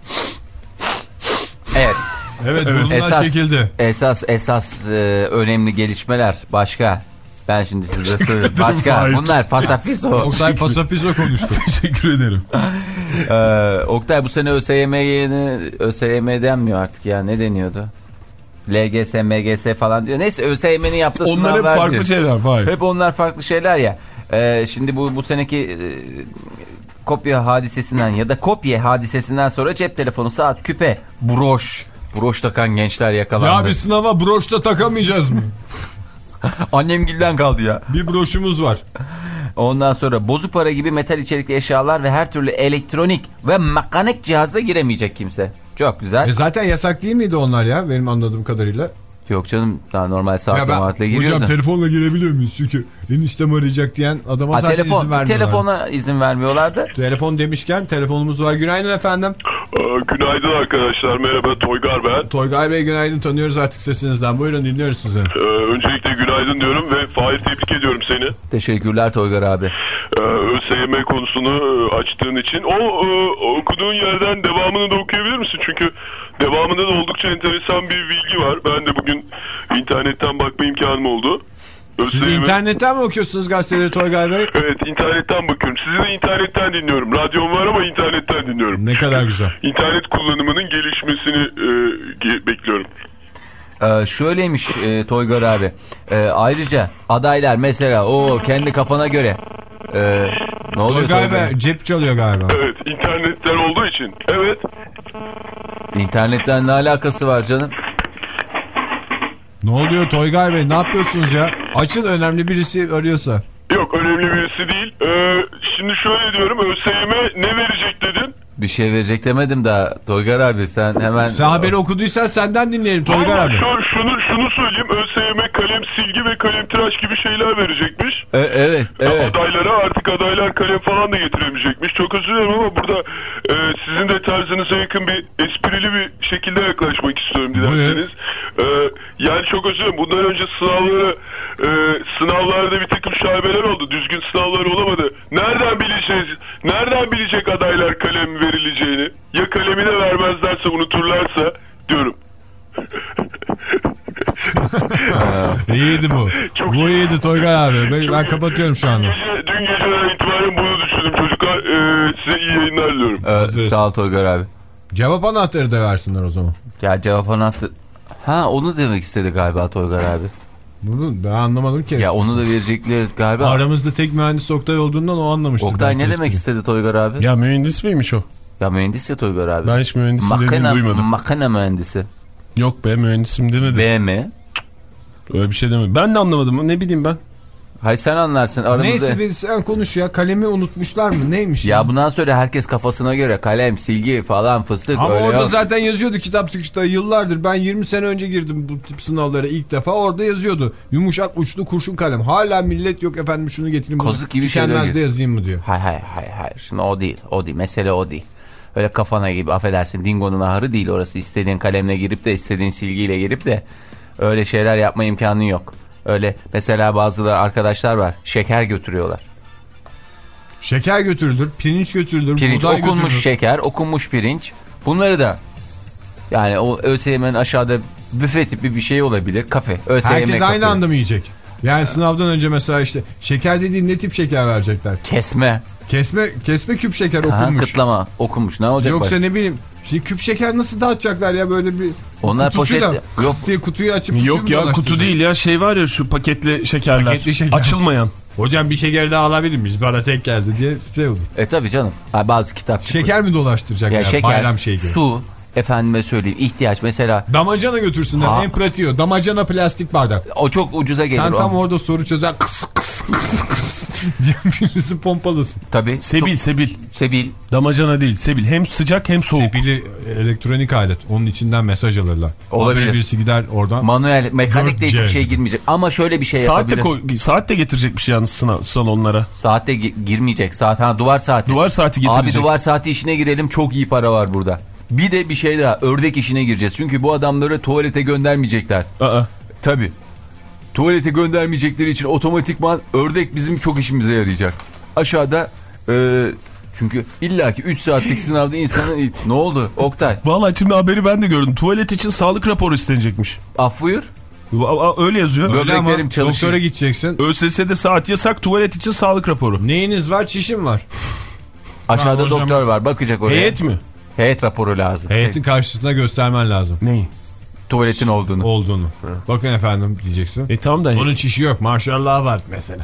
Evet. Evet, burnundan Esas, çekildi. esas esas e, önemli gelişmeler başka. Ben şimdi size söyleyeyim. ederim Başka. Fahir. Bunlar fasafiso. Oktay Pasafiso konuştu. Teşekkür ederim. ee, Oktay bu sene ÖSYM'ye ÖSYM denmiyor artık ya, ne deniyordu? L G S, M G S falan diyor. Neyse, ÖSYM'nin yaptığı Onlar sınavlar hep farklı diyor. şeyler. Fahir. Hep onlar farklı şeyler ya. Ee, şimdi bu bu seneki e, kopya hadisesinden ya da kopya hadisesinden sonra cep telefonu, saat, küpe, broş. Broş takan gençler yakalandı. Ya bir sınava broş da takamayacağız mı? Annemgilden kaldı ya. Bir broşumuz var. Ondan sonra bozuk para gibi metal içerikli eşyalar ve her türlü elektronik ve mekanik cihazla giremeyecek kimse. Çok güzel. E zaten yasak değil miydi onlar ya benim anladığım kadarıyla? Yok canım, daha normal Ya saatle ben, maatle giriyordu. hocam telefonla girebiliyor muyuz? Çünkü eniştem arayacak diyen adama Ha, zaten telefon, izin vermiyorlar. telefona izin vermiyorlardı. Telefon demişken telefonumuz var. Günaydın efendim. Ee, günaydın arkadaşlar, merhaba, Toygar ben. Toygay Bey günaydın, tanıyoruz artık sesinizden. Buyurun, dinliyoruz sizi. Ee, öncelikle günaydın diyorum ve Fahir, tebrik ediyorum seni. Teşekkürler Toygar abi. Ee, ÖSYM konusunu e, açtığın için. O e, okuduğun yerden devamını da okuyabilir misin? Çünkü devamında da oldukça enteresan bir bilgi var. Ben de bugün internetten bakma imkanım oldu. Siz ÖSYM... internetten mi okuyorsunuz gazeteleri Toygay Bey? Evet, internetten bakıyorum. Sizi de internetten dinliyorum. Radyom var ama internetten dinliyorum. Ne kadar güzel. İnternet kullanımının gelişmesini e, ge- bekliyorum. Ee, şöyleymiş e, Toygar abi. Ee, ayrıca adaylar mesela o kendi kafana göre. Ee, ne oluyor Toygay Toygar? Bey cep çalıyor galiba. Evet, internetten olduğu için. Evet. İnternetten ne alakası var canım? Ne oluyor Toygay Bey, ne yapıyorsunuz ya? Açın, önemli birisi arıyorsa. Yok, önemli birisi değil. Ee, şimdi şöyle diyorum, ÖSYM ne verecek dedin? Bir şey verecek demedim daha Toygar abi, sen hemen... Sen haberi okuduysan senden dinleyelim Toygar abi. Şu, şunu, şunu söyleyeyim, ÖSYM kalem silgi ve kalem tıraş gibi şeyler verecekmiş. E, evet, evet. Adaylara artık adaylar kalem falan da getiremeyecekmiş. Çok özür dilerim ama burada e, sizin de tarzınıza yakın bir esprili bir şekilde yaklaşmak istiyorum dilerseniz. E, yani çok özür dilerim, bundan önce sınavları e, sınavlarda bir takım şaibeler oldu. Düzgün sınavlar olamadı. Nereden bileceğiz? Nereden bilecek adaylar kalem verileceğini? Ya kalemine vermezlerse, unuturlarsa diyorum. İyiydi bu. Çok bu iyiydi Toygay abi. Ben, ben kapatıyorum şu anda. Gece, dün geceden itibaren bunu düşündüm çocuklar. Ee, size iyi yayınlar diliyorum. Ee, sağ ol Toygar abi. Cevap anahtarı da versinler o zaman. Ya cevap anahtarı... Ha, onu demek istedi galiba Toygar abi. Bunu ben anlamadım ki. Ya onu da verecekler galiba. Aramızda tek mühendis Oktay olduğundan o anlamıştır. Oktay ne demek istedi Toygar abi? Ya mühendis miymiş o? Ya mühendis ya Toygar abi. Ben hiç mühendisim Makine, dediğini duymadım. Makine mühendisi. Yok be, mühendisim demedi. B mi? Öyle bir şey demedi. Ben de anlamadım. Ne bileyim ben. Hay sen anlarsın aramızda. Neyse biz sen konuş ya, kalemi unutmuşlar mı neymiş? Ya, ya bundan sonra herkes kafasına göre kalem, silgi falan fıstık. ama öyle orada yok. zaten yazıyordu kitap çıkışta, yıllardır ben yirmi sene önce girdim bu tip sınavlara ilk defa, orada yazıyordu yumuşak uçlu kurşun kalem, hala millet yok efendim şunu getireyim, Kozuk gibi şeyler tükenmez de yazayım mı diyor. Hayır hayır hayır hayır şimdi o değil o değil mesele o değil. Öyle kafana gibi, affedersin, dingonun ahırı değil orası. İstediğin kalemle girip de istediğin silgiyle girip de öyle şeyler yapma imkanı yok. Öyle mesela bazı arkadaşlar var, şeker götürüyorlar. Şeker götürülür, pirinç götürülür, Pirinç, buğday okunmuş götürülür. şeker, okunmuş pirinç. Bunları da yani o ÖSYM'nin aşağıda büfe tipi bir şey olabilir. Kafe, ÖSYM Herkes kafe. aynı anda mı yiyecek? Yani sınavdan önce mesela işte şeker dediğin ne tip şeker verecekler? Kesme. Kesme kesme küp şeker Aha, okunmuş. kıtlama okunmuş, ne olacak? Yoksa bak? ne bileyim şimdi küp şeker nasıl dağıtacaklar ya, böyle bir Onlar kutusuyla poşet- yok. diye kutuyu açıp Yok ya, kutu değil ya, şey var ya şu paketli şekerler. Paketli şeker. Açılmayan. Hocam bir şeker daha alabilir miyiz? Bana tek geldi diye şey olur. E tabi canım. Ha, bazı kitapçık. Şeker mi dolaştıracak ya? ya? Şeker, Bayram şeyi gibi. su, efendime söyleyeyim ihtiyaç mesela. Damacana götürsünler, Ha. en pratiği o. Damacana plastik bardak. O çok ucuza gelir. Sen o. tam orada soru çözer kıs kıs kıs kıs diye birisi pompalasın. Tabii. Sebil sebil. Sebil. Damacana değil sebil. Hem sıcak hem soğuk. Sebili elektronik alet. Onun içinden mesaj alırlar. Olabilir. Habire birisi gider oradan. Manuel, mekanik de hiçbir Dört C. şey girmeyecek. Ama şöyle bir şey Saat de, yapabilir. koy, saat de getirecekmiş yalnız sınav salonlara. Saat de gi- girmeyecek. Saat, ha, duvar saati. Duvar saati getirecek. Abi duvar saati işine girelim, çok iyi para var burada. Bir de bir şey daha, ördek işine gireceğiz. Çünkü bu adamları tuvalete göndermeyecekler. Aa. Tabii. Tuvalete göndermeyecekleri için otomatikman ördek bizim çok işimize yarayacak. Aşağıda e, çünkü illaki üç saatlik sınavda insanın... Ne oldu Oktay? Vallahi şimdi haberi ben de gördüm. Tuvalet için sağlık raporu istenecekmiş. Af buyur. Öyle yazıyor. Öyle ama Böbreklerim çalışıyor. doktora gideceksin. ÖSS'de saat yasak, tuvalet için sağlık raporu. Neyiniz var? Çişim var. Aşağıda Ha, o doktor zaman- var, bakacak oraya. Heyet mi? Heyet raporu lazım. Heyetin karşısında göstermen lazım. Neyi? Tuvaletin olduğunu. Olduğunu. Bakın efendim diyeceksin. E tamam da. Onun çişi yok, maşallah var mesela.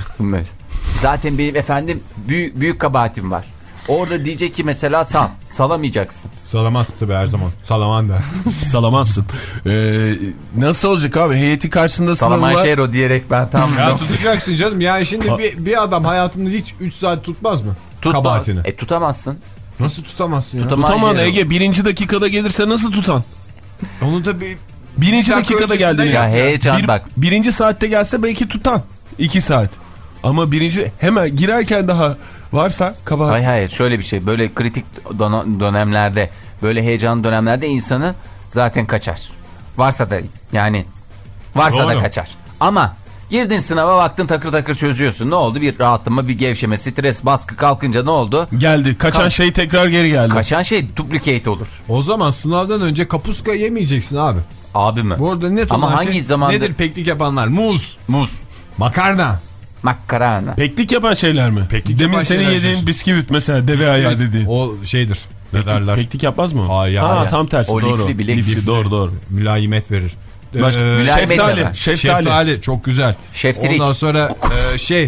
Zaten benim efendim büyük, büyük kabahatim var. Orada diyecek ki mesela sal. Salamayacaksın. Salamazsın tabii her zaman. Salaman da. Salamazsın. Ee, nasıl olacak abi? Heyeti karşısında sınavı Salaman var. Şero diyerek ben tam... Ya tutacaksın canım. Yani şimdi bir, bir adam hayatında hiç üç saat tutmaz mı? Tutmaz. Kabahatini. E tutamazsın. Nasıl tutamazsın ya? Tutamaz. Tutamam Şero. Ege, birinci dakikada gelirse nasıl tutan? Onu da bir... Birinci Bir dakika dakikada öncesinden geldi. Ya yap heyecan Bir- bak. Birinci saatte gelse belki tutan. İki saat. Ama birinci hemen girerken daha varsa kabahat. Hayır hayır, şöyle bir şey. Böyle kritik dona- dönemlerde, böyle heyecanlı dönemlerde insanı zaten kaçar. Varsa da yani varsa da Doğru. kaçar. Ama girdin sınava, baktın takır takır çözüyorsun. Ne oldu? Bir rahatlama, bir gevşeme, stres, baskı kalkınca ne oldu? Geldi. Kaçan Ka- şey tekrar geri geldi. Kaçan şey duplicate olur. O zaman sınavdan önce kapuska yemeyeceksin abi. Abi mi? Bu arada net Ama olan hangi şey zamanda- nedir peklik yapanlar? Muz, Muz, makarna. makarna. Peklik yapan şeyler mi? Peklik Demin yapan senin şeyler yediğin şey. bisküvit mesela, deve ayağı dediğin. O şeydir. Ne derler? Peklik yapmaz mı? Hayır, ha, hayır. tam tersi, O doğru. lifli bilek. Lifli, doğru doğru. Mülayimet verir. Başka, Ee, mülayimet şeftali, yapar. şeftali. Şeftali çok güzel. Şeftirik. Ondan sonra e, şey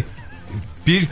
bir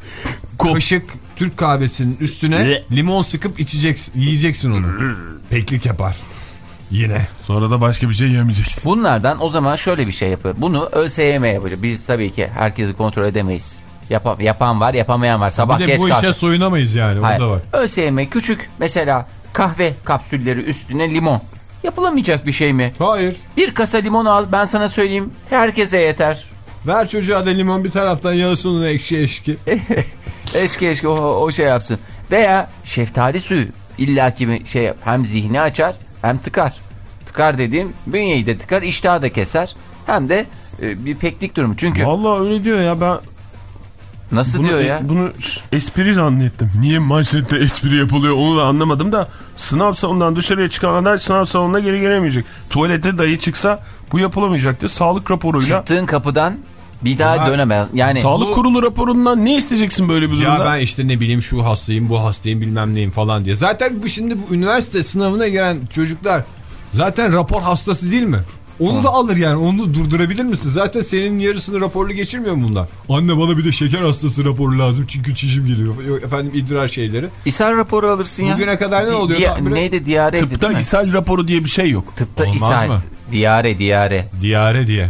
kaşık Türk kahvesinin üstüne limon sıkıp içeceksin, yiyeceksin onu. Peklik yapar. Yine. Sonra da başka bir şey yemeyeceksin. Bunlardan o zaman şöyle bir şey yapıyor. Bunu ÖSYM yapacak. Biz tabii ki herkesi kontrol edemeyiz. Yapan, yapan var, yapamayan var. Sabah Bir de geç bu kalk. işe soyunamayız yani. Hayır. O da var. ÖSYM küçük mesela kahve kapsülleri üstüne limon. Yapılamayacak bir şey mi? Hayır. Bir kasa limon al, ben sana söyleyeyim, herkese yeter. Ver çocuğa da limon, bir taraftan yağsın onu ekşi eşki. Eşki eşki o, o şey yapsın. Veya şeftali suyu illaki bir şey yap. Hem zihni açar hem tıkar. Tıkar dediğim bünyeyi de tıkar, iştahı da keser. Hem de e, bir peklik durumu. Çünkü Vallahi öyle diyor ya, ben nasıl bunu, diyor ya? Bunu espri zannettim. Niye manşette espri yapılıyor onu da anlamadım da, sınav salonundan dışarıya çıkan adam sınav salonuna geri gelemeyecek. Tuvalete dahi çıksa bu yapılamayacaktı. Sağlık raporuyla. Çıktığın kapıdan bir daha Ya, dönemez. Yani Sağlık bu- kurulu raporundan ne isteyeceksin böyle bir durumda? Ya ben işte ne bileyim şu hastayım, bu hastayım, bilmem neyim falan diye. Zaten bu şimdi bu üniversite sınavına giren çocuklar zaten rapor hastası değil mi? Onu da alır yani. Onu durdurabilir misin? Zaten senin yarısını raporlu geçirmiyor mu bunlar? Anne bana bir de şeker hastası raporu lazım çünkü çişim geliyor. Yok efendim idrar şeyleri. İshal raporu alırsın ya. Bugüne kadar ne Di- oluyor? Diya, neydi diyare? Tıpta ishal raporu diye bir şey yok. Tıpta Olmaz ishal. mı? Diyare diyare. Diyare diye.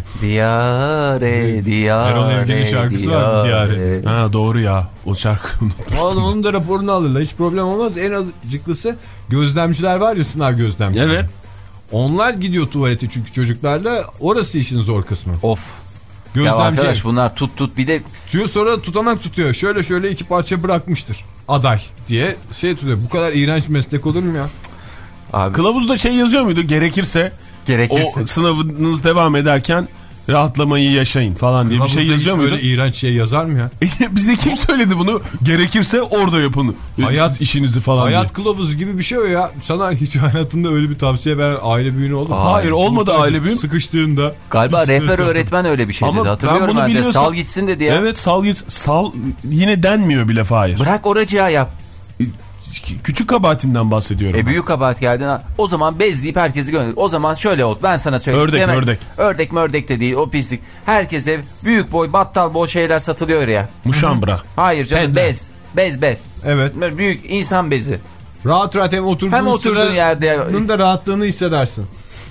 Diyare diyare. Erol Evgen'in şarkısı vardı Diyare. Ha doğru ya. O şarkı Oğlum onun da raporunu alırlar. Hiç problem olmaz. En acıklısı gözlemciler var ya, sınav gözlemcileri. Evet. Onlar gidiyor tuvalete çünkü çocuklarla. Orası işin zor kısmı. Of. Gözlemci. Ya arkadaş bunlar tut tut bir de. Çünkü sonra tutanak tutuyor. Şöyle şöyle iki parça bırakmıştır aday diye şey tutuyor. Bu kadar iğrenç meslek olur mu ya? Abi. Kılavuzda şey yazıyor muydu? Gerekirse, Gerekirse. o sınavınız devam ederken rahatlamayı yaşayın falan diye bir şey yazıyor muydu? Öyle iğrenç şey yazar mı ya? Bize kim söyledi bunu? Gerekirse orada yapın. Hayat Siz işinizi falan Hayat diye. kılavuzu gibi bir şey o ya. Sana hiç hayatında öyle bir tavsiye veren aile büyüğün oldu mu? Hayır olmadı Muhtemelen aile büyüğüm. Sıkıştığında. Galiba rehber öğretmen öyle bir şey Ama dedi. Hatırlıyorum ben bunu ben de. biliyorsam- Sal gitsin dedi ya. Evet sal git. Sal yine denmiyor bile Fahir. Bırak oracığa yap. Küçük kabahatinden bahsediyorum. E büyük kabahat geldi. O zaman bezleyip herkesi gönder. O zaman şöyle oldu. Ben sana söyleyeyim. Ördek Hemen, ördek. Ördek mördek de değil. O pislik. Herkese büyük boy battal boy şeyler satılıyor ya. Muşambra. Hayır canım Pende. bez. Bez bez. Evet. Böyle büyük insan bezi. Rahat rahat hem oturduğun, Hem oturduğun yerde. Bunun da rahatlığını hissedersin.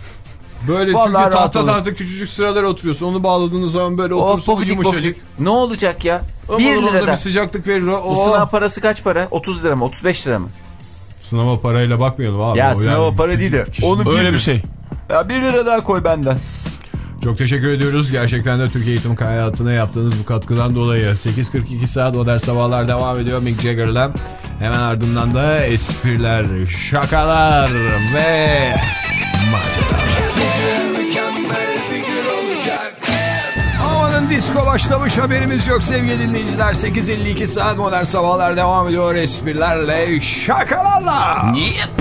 Böyle Vallahi çünkü rahat tahta olur. tahta küçücük sıralara oturuyorsun. Onu bağladığınız zaman böyle O otursun pofidik yumuşacık. pofidik. Ne olacak ya? Ama bir ona da liradan. bir sıcaklık verir o. Bu sınav parası kaç para? otuz lira mı? otuz beş lira mı? Sınava parayla bakmayalım abi. Ya O sınava yani para değil de. Onu Öyle bir, bir şey. Ya bir lira daha koy benden. Çok teşekkür ediyoruz. Gerçekten de Türkiye eğitim hayatına yaptığınız bu katkıdan dolayı. sekiz kırk iki saat Modern Sabahlar devam ediyor Mick Jagger'la. Hemen ardından da espriler, şakalar ve maceralar. Mükemmel bir gün olacak. Havanın disco başlamış, haberimiz yok sevgili dinleyiciler. sekiz elli iki saat Modern Sabahlar devam ediyor esprilerle, şakalarla.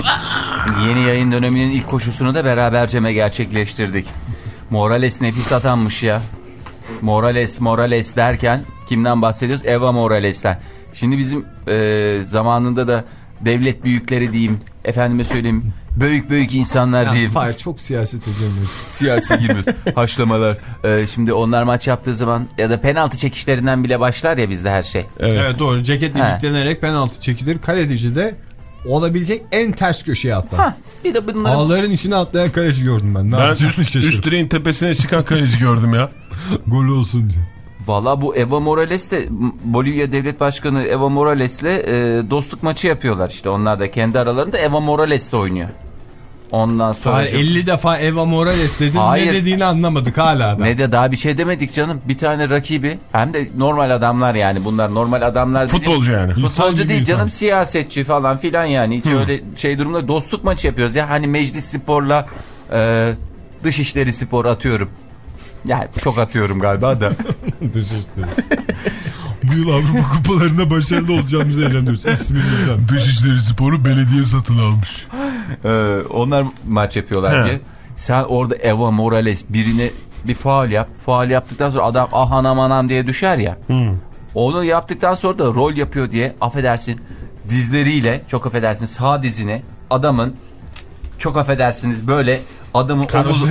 Yeni yayın döneminin ilk koşusunu da beraberce gerçekleştirdik. Morales nefis atanmış ya. Morales Morales derken kimden bahsediyoruz? Eva Morales'ten. Şimdi bizim e, zamanında da devlet büyükleri diyeyim, efendime söyleyeyim, büyük büyük insanlar diyeyim. Hayır, çok siyaset edemiyoruz. Siyasi girmiyoruz. Haşlamalar. Ee, şimdi onlar maç yaptığı zaman ya da penaltı çekişlerinden bile başlar ya bizde her şey. Evet, evet doğru. Ceketle He. yüklenerek penaltı çekilir. Kaleci de olabilecek en ters köşeye atlar. Ha, bir de bunların... Ağların içine atlayan kaleci gördüm ben. Ne Ben üst, üst direğin tepesine çıkan kaleci gördüm ya. Gol olsun diye. Valla bu Evo Morales de Bolivya Devlet Başkanı Evo Morales'le e, dostluk maçı yapıyorlar işte. Onlar da kendi aralarında Evo Morales de oynuyor. Ondan sonra... Hayır, elli defa Eva Morales dedin. Hayır. Ne dediğini anlamadık hala da. Ne de daha bir şey demedik canım. Bir tane rakibi, hem de normal adamlar yani, bunlar normal adamlar. Futbolcu değil. yani. Futbolcu İnsan değil gibi canım, insan. siyasetçi falan filan yani. Hiç öyle şey durumda dostluk maçı yapıyoruz ya. Hani Meclis Spor'la e, Dışişleri Spor atıyorum. Yani çok atıyorum galiba da. Dışişleri. Bu yıl Avrupa kupalarında başarılı olacağımıza inanıyoruz. İsmimizden. Dışişleri Sporu belediye satın almış. Ee, onlar maç yapıyorlar He. diye. Sen orada Evo Morales birine bir faul yap. Faul yaptıktan sonra adam ah anam anam diye düşer ya. Hmm. Onu yaptıktan sonra da rol yapıyor diye, affedersin, dizleriyle, çok affedersin, sağ dizine adamın, çok affedersiniz, böyle adamın omuz,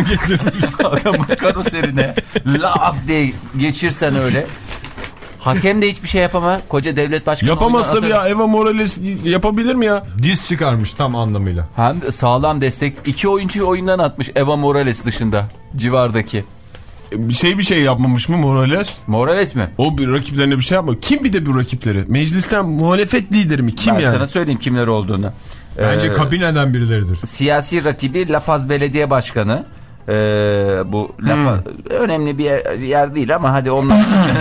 adamın karoserine laf diye geçirsen öyle. Hakem de hiçbir şey yapama. Koca devlet başkanı Yapamaz tabii ya. atar. Eva Morales yapabilir mi ya? Diz çıkarmış tam anlamıyla. Hem de sağlam destek. İki oyuncuyu oyundan atmış Eva Morales dışında. Civardaki. Bir şey bir şey yapmamış mı Morales? Morales mi? O bir rakiplerine bir şey yapmadı. Kim bir de bu rakipleri? Meclisten muhalefet lideri mi? Kim ben yani? sana söyleyeyim kimler olduğunu. Bence Ee, kabineden birileridir. Siyasi rakibi La Paz Belediye Başkanı. Ee, bu La Paz, Hmm. önemli bir yer, yer değil ama hadi onlar.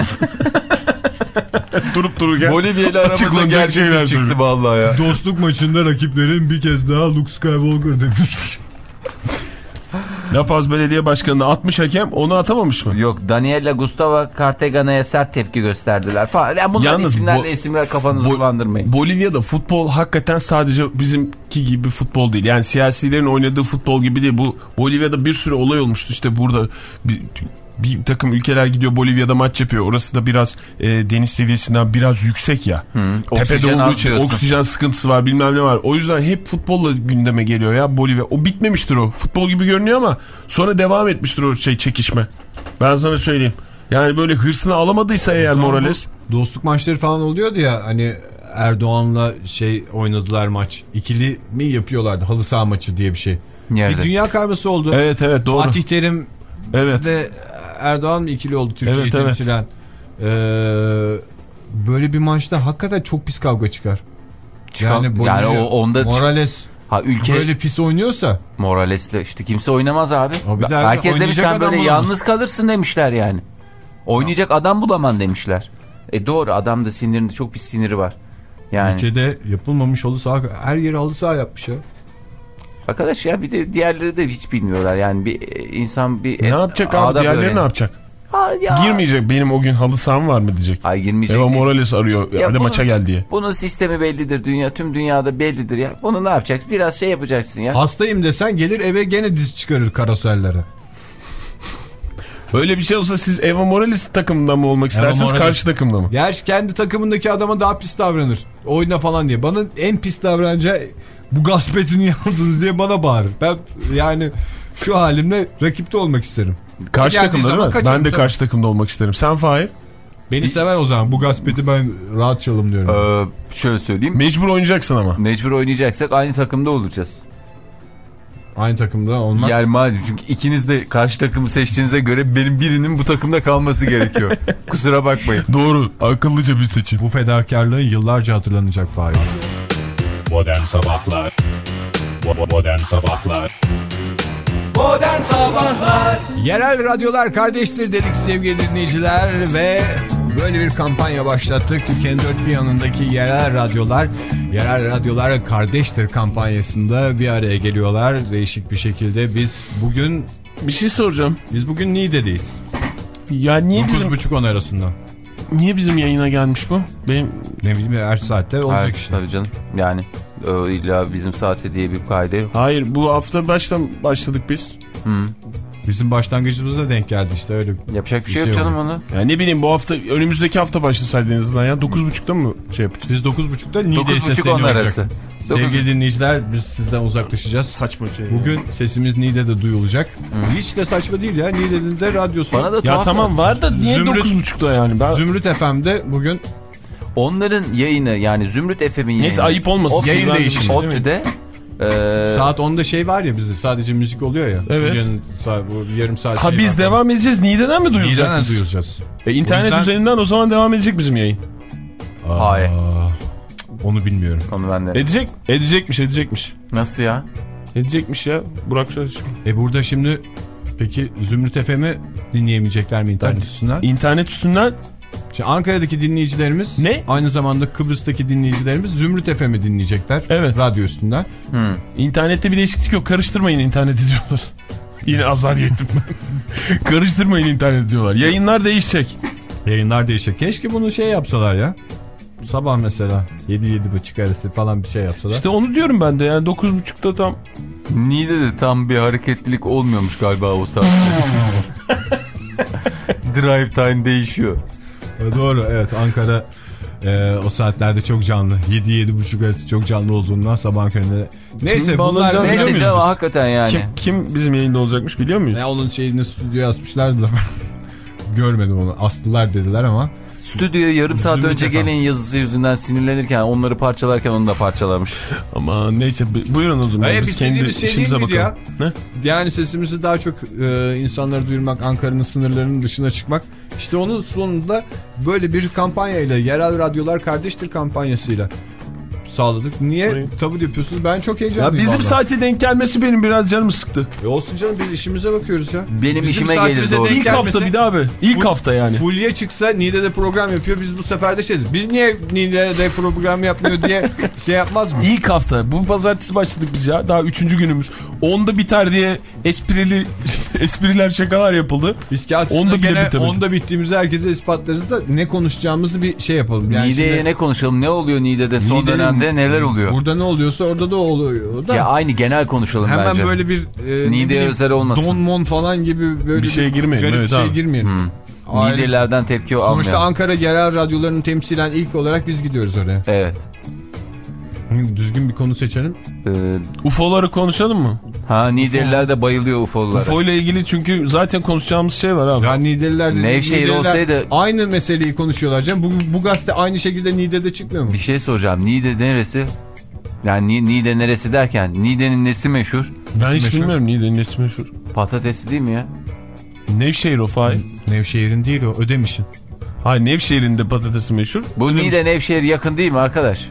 Durup dururken Bolivya ile aramızda açıklanacak şeyler gerçekten çıktı söylüyor. vallahi ya. Dostluk maçında rakiplerin bir kez daha Luke Skywalker demiş. La Paz Belediye Başkanı'na atmış hakem, onu atamamış mı? Yok, Daniela Gustavo Cartagana'ya sert tepki gösterdiler falan. Yani bunların Yalnız isimlerle bo- isimler kafanızı bo- bulandırmayın. Bolivya'da futbol hakikaten sadece bizimki gibi futbol değil. Yani siyasilerin oynadığı futbol gibi değil. Bu Bolivya'da bir sürü olay olmuştu. İşte burada bir, bir takım ülkeler gidiyor Bolivya'da maç yapıyor. Orası da biraz e, deniz seviyesinden biraz yüksek ya. Hı, tepede olduğu için oksijen sıkıntısı var, bilmem ne var. O yüzden hep futbolla gündeme geliyor ya Bolivya. O bitmemiştir o. Futbol gibi görünüyor ama sonra devam etmiştir o şey çekişme. Ben sana söyleyeyim. Yani böyle hırsını alamadıysa eğer Morales. Dostluk maçları falan oluyordu ya hani Erdoğan'la şey oynadılar maç. İkili mi yapıyorlardı? Halı saha maçı diye bir şey. Nerede? Bir dünya karması oldu. Evet evet doğru. Fatih Terim evet. ve Erdoğan mı ikili oldu Türkiye'yi evet, evet. temsilen. Ee, böyle bir maçta hakikaten çok pis kavga çıkar. Çıkar. Yani, Bolivya, yani o onda Morales ha, ülke böyle pis oynuyorsa. Morales'le işte kimse oynamaz abi. Herkes demiş sen böyle yalnız kalırsın demişler yani. Oynayacak ha. adam bulaman demişler. E doğru, adam da sinirinde çok pis siniri var. Yani. Ülkede yapılmamış halı saha, her yeri halı saha yapmış ya. Arkadaş ya bir de diğerleri de hiç bilmiyorlar yani bir insan bir... Ne yapacak abi diğerleri öğrenin. Ne yapacak? Ha, ya. Girmeyecek, benim o gün halı saham var mı diyecek. Ay girmeyecek. Eva Morales arıyor ya hadi bunun, maça gel diye. Bunun sistemi bellidir, dünya tüm dünyada bellidir ya. Bunu ne yapacaksın? Biraz şey yapacaksın ya. Hastayım desen gelir eve gene diz çıkarır karosellere. Böyle bir şey olsa siz Eva Morales takımında mı olmak istersiniz, karşı takımda mı? Gerçi kendi takımındaki adama daha pis davranır. Oyuna falan diye. Bana en pis davranacağı bu gaspetini yaptınız diye bana bağırır. Ben yani şu halimle rakipte olmak isterim. Karşı takımda değil mi? Ben de karşı takımda olmak isterim. Sen Fahir? Beni sever o zaman. Bu gaspeti ben rahat çalım diyorum. Ee, şöyle söyleyeyim. Mecbur oynayacaksın ama. Mecbur oynayacaksak aynı takımda olacağız. Aynı takımda olmak. Yani madem çünkü ikiniz de karşı takımı seçtiğinize göre benim birinin bu takımda kalması gerekiyor. Kusura bakmayın. Doğru. Akıllıca bir seçim. Bu fedakarlığın yıllarca hatırlanacak Fahir. Modern Sabahlar Modern Sabahlar Modern Sabahlar Yerel radyolar kardeştir dedik sevgili dinleyiciler ve böyle bir kampanya başlattık. Türkiye'nin dört bir yanındaki yerel radyolar Yerel radyolar kardeştir kampanyasında bir araya geliyorlar. Değişik bir şekilde biz bugün... Bir şey soracağım. Biz bugün Niğde'deyiz. Ya niye dokuz buçuk on arasında. Niye bizim yayına gelmiş bu? Benim ne bileyim her saatte olacak Hayır, işte. Tabii canım yani illa bizim saatte diye bir kaydı yok. Hayır bu hafta baştan başladık biz. Hı. Bizim başlangıcımıza denk geldi işte öyle. Yapacak bir, bir şey yok canım onu. Ya ne bileyim bu hafta önümüzdeki hafta başlasaydınız lan ya dokuz buçukta mı şey yapacağız? Biz dokuz buçukta Niğde'ye sesleniyor olacak. Sevgili dinleyiciler biz sizden uzaklaşacağız. Saçma şey. Bugün sesimiz Niğde'de duyulacak. Hı. Hiç de saçma değil ya. Niğde'nin de radyosu. Bana da ya tamam var da niye Zümrüt, dokuz buçukta yani? Ben... Zümrüt F M'de bugün. Onların yayını yani Zümrüt F M'in yayını. Neyse ayıp olmasın. O, yayın değişimi. ODTÜ'de. Ee... Saat onda şey var ya bizde sadece müzik oluyor ya. Evet. Yarın, bu yarım saat ha şey biz var. devam edeceğiz. Niğde'den mi duyulacak? Niğde'den duyulacağız. E, internet yüzden... üzerinden o zaman devam edecek bizim yayın. Aa, Hayır. Onu bilmiyorum. Onu ben de. Edecek. Edecekmiş edecekmiş. Nasıl ya? Edecekmiş ya. Burak Söz. E burada şimdi peki Zümrüt F M'i dinleyemeyecekler mi internet üstünden? İnternet üstünden. Şimdi Ankara'daki dinleyicilerimiz ne? Aynı zamanda Kıbrıs'taki dinleyicilerimiz Zümrüt F M'i dinleyecekler. Evet. Radyo üstünden. Hmm. İnternette bir değişiklik yok. Karıştırmayın interneti diyorlar. Yine azar yedim ben. Karıştırmayın interneti diyorlar. Yayınlar değişecek. Yayınlar değişecek. Keşke bunu şey yapsalar ya. Sabah mesela yedi yedi buçuk arası falan bir şey yapsalar. İşte onu diyorum ben de yani dokuz buçukta tam. Niğde'de tam bir hareketlilik olmuyormuş galiba o saatte. Drive time değişiyor. Doğru evet Ankara e, o saatlerde çok canlı. yedi yedi buçuk arası çok canlı olduğundan sabah köründe. Neyse bunlar neyse canım hakikaten yani. Kim, kim bizim yayında olacakmış biliyor muyuz? Ya onun şeyini stüdyoya asmışlardı da görmedim onu. Aslılar dediler ama. Stüdyoya yarım saat Zümrüt önce gelen yazısı yüzünden sinirlenirken onları parçalarken onu da parçalamış. Ama neyse buyurun o zaman. Hayır, biz kendi şey işimize bakalım. Ya? Ne? Yani sesimizi daha çok e, insanlara duyurmak, Ankara'nın sınırlarının dışına çıkmak. İşte onun sonunda böyle bir kampanyayla, yerel radyolar kardeştir kampanyasıyla sağladık. Niye Hayır. tavır yapıyorsunuz? Ben çok heyecanlıyım. Ya bizim vallahi. Saate denk gelmesi benim biraz canımı sıktı. E olsun canım biz işimize bakıyoruz ya. Benim bizim işime gelir doğru. İlk hafta bir daha abi. İlk Ful, hafta yani. Fulya çıksa Niğde'de program yapıyor. Biz bu sefer de şeyiz. Biz niye Niğde'de program yapmıyor diye şey yapmaz mı? İlk hafta. Bu pazartesi başladık biz ya. Daha üçüncü günümüz. Onda biter diye esprili espriler, şakalar yapıldı. Biz kağıt onda üstüne gene bitemedi. onda bittiğimizi herkese ispatlarız da ne konuşacağımızı bir şey yapalım. Yani Niğde'ye şimdi... ne konuşalım? Ne oluyor Niğde'de son Niğde'nin, dönemde neler oluyor? Burada ne oluyorsa orada da oluyor da. Ya aynı genel konuşalım hemen bence. Hemen böyle bir e, Niğde'ye özel olmasın. Don mon falan gibi böyle bir şeye girmeyelim. Garip Evet, bir şeye abi. girmeyelim. Hmm. Niğde'lerden tepki almıyor. Sonuçta Ankara yerel radyolarının temsilen ilk olarak biz gidiyoruz oraya. Evet. Düzgün bir konu seçelim. Ee, U F O'ları konuşalım mı? Ha, Niğdeliler de bayılıyor U F O'lara. U F O ile ilgili çünkü zaten konuşacağımız şey var abi. Ya Niğdeliler de Nevşehir Niğdeliler olsaydı... Aynı meseleyi konuşuyorlar canım. Bu, bu gazete aynı şekilde Niğde'de çıkmıyor mu? Bir şey soracağım. Niğde neresi? Yani Niğde neresi derken Niğde'nin nesi meşhur? Ben nesi hiç meşhur? bilmiyorum Niğde'nin nesi meşhur. Patatesi değil mi ya? Nevşehir o Fahir. Nevşehir'in değil o, Ödemiş'in. Hayır, Nevşehir'in de patatesi meşhur. Bu Ödemiş. Niğde Nevşehir yakın değil mi arkadaş?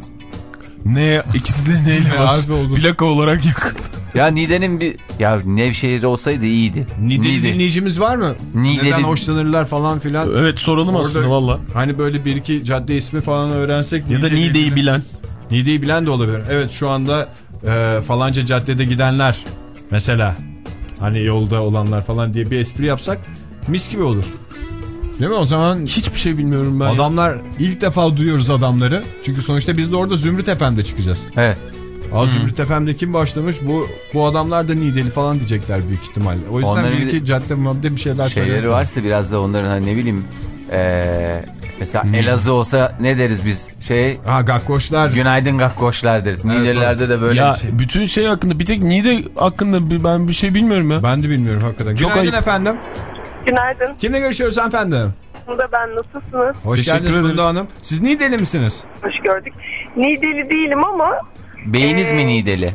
Ne? İkisi de neyle var? Plaka olarak yakın. Ya Niğde'nin bir... Ya Nevşehir olsaydı iyiydi. Niğde'li Niğde. dinleyicimiz var mı? Niğde'li... Neden hoşlanırlar falan filan. Evet, soralım orada, aslında valla. Hani böyle bir iki cadde ismi falan öğrensek. Ya da Niğde'yi bilen. Niğde'yi bilen de olabilir. Evet, şu anda e, falanca caddede gidenler mesela. Hani yolda olanlar falan diye bir espri yapsak mis gibi olur. Değil mi? O zaman hiçbir şey bilmiyorum ben. Adamlar ya. İlk defa duyuyoruz adamları. Çünkü sonuçta biz de orada Zümrüt F M'de çıkacağız. Evet. Aa, Zümrüt F M'de kim başlamış? Bu bu adamlar da Niğdeli falan diyecekler büyük ihtimalle. O yüzden Onların bir iki cadde madde bir şeyler şeyleri söyleyelim. varsa biraz da onların hani ne bileyim ee, mesela hmm. Elazığ olsa ne deriz biz? Şey. Ha, gakkoşlar. Günaydın gakkoşlar deriz. Evet, Niğdelilerde de böyle ya, bir şey. Bütün şey hakkında bir tek Niğde hakkında ben bir şey bilmiyorum ya. Ben de bilmiyorum hakikaten. Çok Günaydın ayıp. efendim. Günaydın. Kimle görüşüyoruz efendim? Bunda ben, nasılsınız? Hoş geldiniz Funda Hanım. Siz Niğdeli misiniz? Hoş gördük. Niğdeli değilim ama... Beyiniz ee, mi Niğdeli?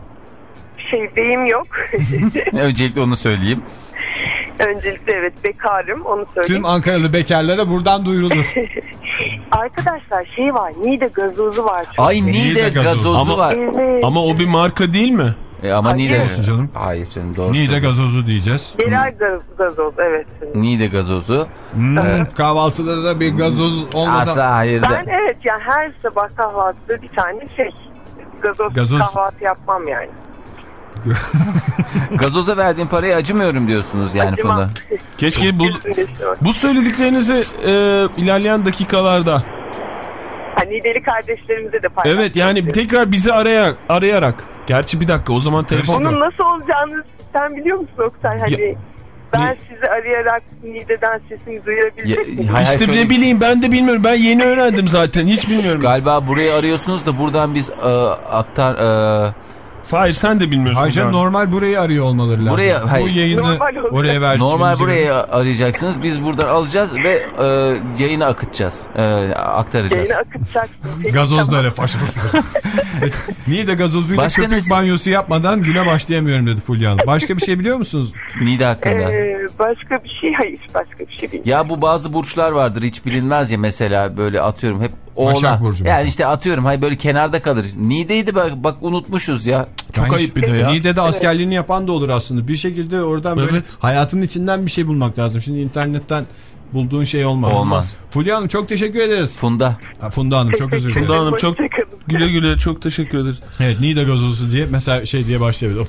Şey, beyim yok. Öncelikle onu söyleyeyim. Öncelikle evet, bekarım, onu söyleyeyim. Tüm Ankaralı bekarlara buradan duyurulur. Arkadaşlar şey var, Niğde gazozu var. Çok Ay Niğde, Niğde gazozu, gazozu ama, var. Evet. Ama o bir marka değil mi? E ama Hayır. Niğde olsun canım. Hayır canım, doğru. Niğde gazozu diyeceğiz. Yerel gaz, gazoz, evet. Niğde gazozu. Hmm, evet. Kahvaltıda da bir gazoz olmadan. Asla hayır da. Ben evet yani her sabah kahvaltıda bir tane şey gazoz, gazoz... kahvaltı yapmam yani. Gazoza verdiğim parayı acımıyorum diyorsunuz yani Funda. Keşke bu bu söylediklerinizi e, ilerleyen dakikalarda. Hani deli kardeşlerimize de paylaşmak. Evet yani tekrar bizi arayarak, arayarak. Gerçi bir dakika o zaman telefon. Bunun nasıl olacağını sen biliyor musun Oktay? Hani ya, ben ne? Sizi arayarak Niğde'den sesini duyabilecek miyim? İşte ne bileyim, ben de bilmiyorum. Ben yeni öğrendim zaten. Hiç bilmiyorum. Galiba burayı arıyorsunuz da buradan biz e, aktar... E, Hayır, sen de bilmiyorsun. Hayır canım, normal burayı arıyor olmaları lazım. Buraya, hayır. Bu yayını oraya vereceğimiz. Normal buraya arayacaksınız. Biz buradan alacağız ve e, yayını akıtacağız. E, aktaracağız. Yayını akıtacaksın. Gazozla faş faş. Niğde gazozuyla Başka köpük ne? banyosu yapmadan güne başlayamıyorum dedi Fulya Hanım. Başka bir şey biliyor musunuz? Niğde hakkında. Ee, başka bir şey hayır. Başka bir şey bilmiyorum. Ya bu bazı burçlar vardır, hiç bilinmez ya, mesela böyle atıyorum hep Oğlak. Yani işte atıyorum hay böyle kenarda kalır. Niğde'ydi bak, bak unutmuşuz ya. Çok yani ayıp bir de ya. Niğde'de askerliğini yapan da olur aslında. Bir şekilde oradan böyle evet. hayatın içinden bir şey bulmak lazım. Şimdi internetten bulduğun şey olmaz. Olmaz. Fulya Hanım çok teşekkür ederiz. Funda. Ha, Funda Hanım çok özür dilerim. Funda Hanım çok güle güle çok teşekkür ederiz. Evet, Niğde gazozu diye mesela şey diye başlayabilir.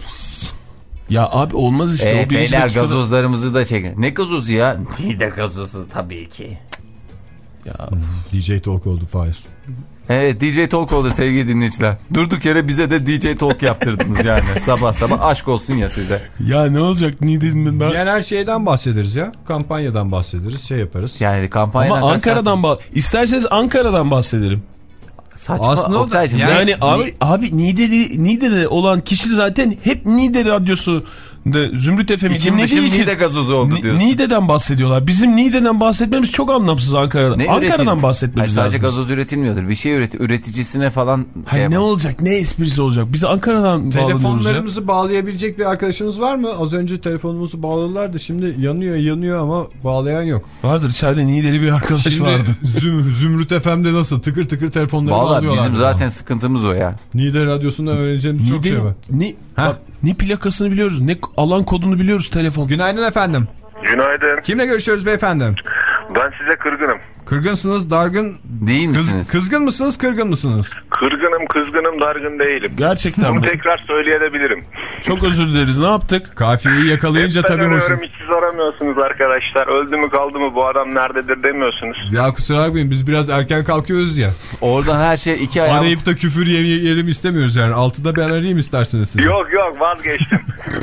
Ya abi olmaz işte. Ee, o beyler dakikada... gazozlarımızı da çekin. Ne gazozu ya? Niğde gazozu tabii ki. Ya D J Talk oldu Fahir. Evet, D J Talk oldu sevgili dinleyiciler. Durduk yere bize de D J Talk yaptırdınız yani. Sabah sabah aşk olsun ya size. Ya ne olacak Niğde'nin ben? Yani her şeyden bahsederiz ya. Kampanyadan bahsederiz, şey yaparız. Yani kampanyadan. Ama Ankara'dan bah isterseniz Ankara'dan bahsedelim. Saçma. Aslında o da yani, yani abi abi Niğde'de Niğde'de olan kişi zaten hep Niğde radyosu de Zümrüt F M'i dinlediği için Niğde gazozu oldu diyorsun. Niğde'den bahsediyorlar. Bizim Niğde'den bahsetmemiz çok anlamsız Ankara'dan. Ne Ankara'dan üretim? bahsetmemiz Hayır, lazım. Sadece gazoz üretilmiyordur. Bir şey üret üreticisine falan şey Hayır, ne olacak? Ne esprisi olacak? Biz Ankara'dan telefonlarımızı ya. bağlayabilecek bir arkadaşımız var mı? Az önce telefonumuzu bağladılar şimdi yanıyor yanıyor ama bağlayan yok. Vardır içeride Niğdeli bir arkadaş şimdi vardı. Züm, Zümrüt F M'de nasıl tıkır tıkır telefonları Vallahi alıyorlar. Bizim zaten sıkıntımız o ya. Niğde radyosundan öğreneceğimiz çok şey var. Ne, bak, ne plakasını biliyoruz, ne alan kodunu biliyoruz telefon. Günaydın efendim. Günaydın. Kimle görüşüyoruz beyefendi? Ben size kırgınım. Kırgınsınız, dargın değil misiniz? Kız, kızgın mısınız, kırgın mısınız? Kırgınım, kızgınım, dargın değilim. Gerçekten Bunu mi? tekrar söyleyebilirim. Çok özür dileriz. Ne yaptık? Kafiyeyi yakalayınca Hep ben tabii arıyorum, hoşum. hiç siz aramıyorsunuz arkadaşlar. Öldü mü kaldı mı bu adam nerededir demiyorsunuz. Ya kusura bakmayın, biz biraz erken kalkıyoruz ya. Oradan her şey iki ayağımız... Arayıp da küfür yiyelim istemiyoruz yani. Altıda ben arayayım isterseniz sizi. Yok yok vazgeçtim.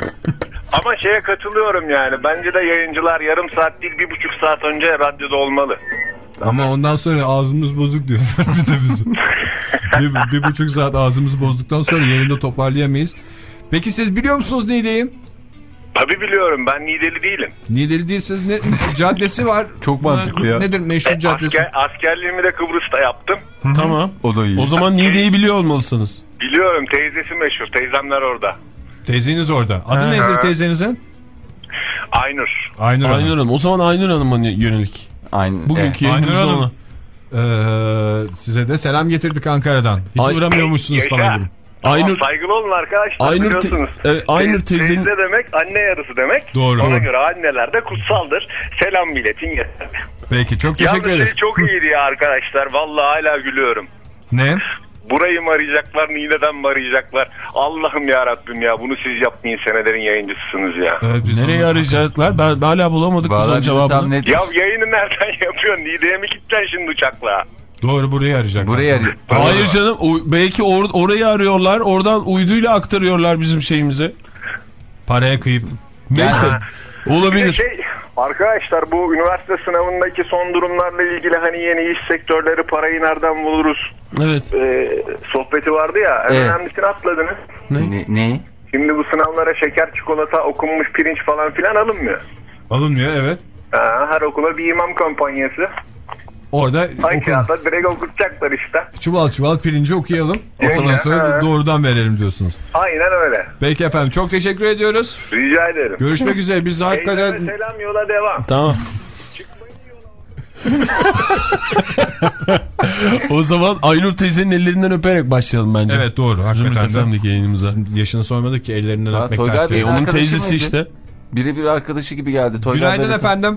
Ama şeye katılıyorum yani. Bence de yayıncılar yarım saat değil bir buçuk saat önce radyoda olmalı. Ama ondan sonra ağzımız bozuk diyorlar bir de bizim. bir, bir buçuk saat ağzımızı bozduktan sonra yayında toparlayamayız. Peki siz biliyor musunuz Niğde'yi? Tabii biliyorum, ben Niğdeli değilim. Niğdeli değilsiniz. Ne, caddesi var. Çok mantıklı ya. Nedir meşhur E, caddesi? asker, askerliğimi de Kıbrıs'ta yaptım. Tamam. O da iyi. O zaman Niğde'yi biliyor olmalısınız. Biliyorum, teyzesi meşhur, teyzemler orada. Teyzeniz orada. Adı Ha. nedir teyzenizin? Aynur. Aynur Hanım. Aynur Hanım. O zaman Aynur Hanım'a yönelik. Aynı. Bugünkü Eh, yayınımız Aynur Hanım. ona. Ee, size de selam getirdik Ankara'dan. Hiç Ay- uğramıyormuşsunuz Yaşa. falan gibi. Tamam, Aynur, saygılı olun arkadaşlar, Aynur te- biliyorsunuz. e, Aynur Teyze- teyzenin- Teyze demek anne yarısı demek. Doğru. Ona Doğru. göre anneler de kutsaldır. Selam milletin yeter. Peki çok teşekkür Yalnız ederiz. şey çok iyiydi ya arkadaşlar. Vallahi hala gülüyorum. Ne? Burayı mı arayacaklar, Niğde'den mi arayacaklar? Allah'ım ya Rabbim ya, bunu siz yapmayın, senelerin yayıncısısınız ya. Evet, biz nereye onu- arayacaklar? Ben hala bulamadık Vallahi biz onun bizi cevabını. tam net- Ya yayını nereden yapıyorsun? Niğde'ye mi gideceksin şimdi uçakla? Doğru, burayı arayacaklar. Buraya arıyor. Hayır canım. O, belki or, orayı arıyorlar. Oradan uyduyla aktarıyorlar bizim şeyimize. Paraya kıyıp. Neyse. Bir de Olabilir. şey, arkadaşlar bu üniversite sınavındaki son durumlarla ilgili hani yeni iş sektörleri, parayı nereden buluruz Evet. e, sohbeti vardı ya. En Evet. önemlisini atladınız. Ne? ne? Şimdi bu sınavlara şeker, çikolata, okunmuş pirinç falan filan alınmıyor. Alınmıyor, evet. Ha, her okula bir imam kampanyası. Orada Ay okun. kağıtta direkt okutacaklar işte. Çuval çuval pirinci okuyalım. Aynen, Ondan sonra ha. doğrudan verelim diyorsunuz. Aynen öyle. Peki efendim, çok teşekkür ediyoruz. Rica ederim. Görüşmek üzere. Biz hakikaten... Teyzeme selam, yola devam. Tamam. O zaman Aynur teyzenin ellerinden öperek başlayalım bence. Evet, doğru. Hakikaten Zümrüt F M'deki yayınımıza. Yaşını sormadık ki ellerinden Ha, öpmek Toygar ters Bey, değil. E, onun arkadaşı teyzesi mıydı? işte. Biri bir arkadaşı gibi geldi. Toygar Günaydın Bey- efendim.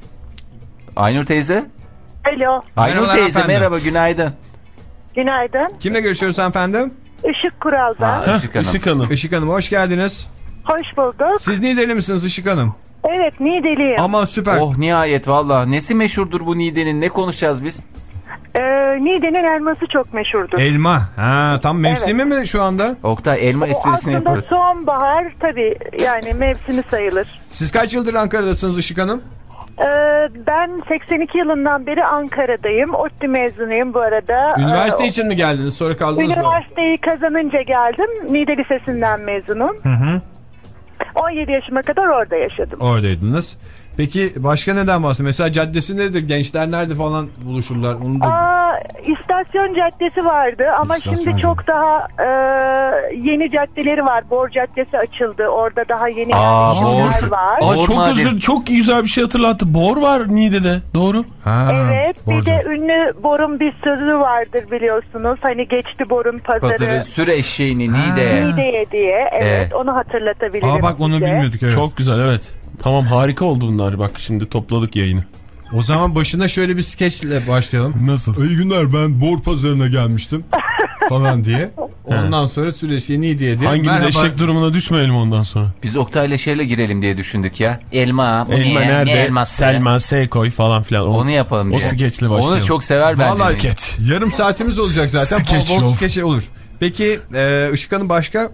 Aynur teyze. Alo, Aynur Merhabalar teyze efendim. merhaba, günaydın. günaydın. Kimle görüşüyoruz efendim? Işık Kural'da. Ha, Heh, Işık Hanım. Işık Hanım. Işık Hanım, hoş geldiniz. Hoş bulduk. Siz Niğdeli misiniz Işık Hanım? Evet, Niğdeliyim. Aman süper. Oh nihayet valla. Nesi meşhurdur bu Niğde'nin? Ne konuşacağız biz? Ee, Niğde'nin elması çok meşhurdur. Elma. Ha, tam mevsimi mi şu anda? Oktay, elma O esprisini aslında yaparız. sonbahar tabii, yani mevsimi sayılır. Siz kaç yıldır Ankara'dasınız Işık Hanım? Ee, ben seksen iki yılından beri Ankara'dayım. ODTÜ mezunuyum bu arada. Üniversite Ee, için mi geldiniz? Sonra kaldınız mı? Üniversiteyi kazanınca geldim. Niğde Lisesi'nden mezunum. Hı hı. on yedi yaşıma kadar orada yaşadım. Oradaydınız. Peki başka neden bahsediyorsun? Mesela caddesi nedir? Gençler nerede falan buluşurlar? Onu da... Aa, istasyon caddesi vardı ama İstasyon şimdi caddesi. çok daha e, yeni caddeleri var. Bor Caddesi açıldı. Orada daha yeni Aa, yerler Bor. var. Aa, Bor çok maden. özür, çok güzel bir şey hatırlattı. Bor var Niğde'de. Doğru. Ha, Evet, borcu. bir de ünlü Bor'un bir sözü vardır biliyorsunuz. Hani geçti Bor'un pazarı, Pazarı süre eşeğini Niğde'ye. Niğde'ye diye. Evet, Evet. onu hatırlatabilirim. Aa bak, onu size. bilmiyorduk, evet. Çok güzel, evet. Tamam, harika oldu bunlar. Bak şimdi topladık yayını. O zaman başına şöyle bir skeçle başlayalım. Nasıl? İyi günler, ben Bor pazarına gelmiştim falan diye. Ondan sonra süresi Niğde'ye diye. Hangimiz Merhaba. eşek durumuna düşmeyelim ondan sonra. Biz Oktay'la şeyle girelim diye düşündük ya. Elma, bu Elma ne? Ne nerede? elması? Selma, Seykoy falan filan. O, Onu yapalım o diye. skeçle başlayalım. Onu çok sever bence. Vallahi Skeç. yarım saatimiz olacak zaten. Skeç Bol bol show. skeç olur. Peki e, Işık Hanım başka?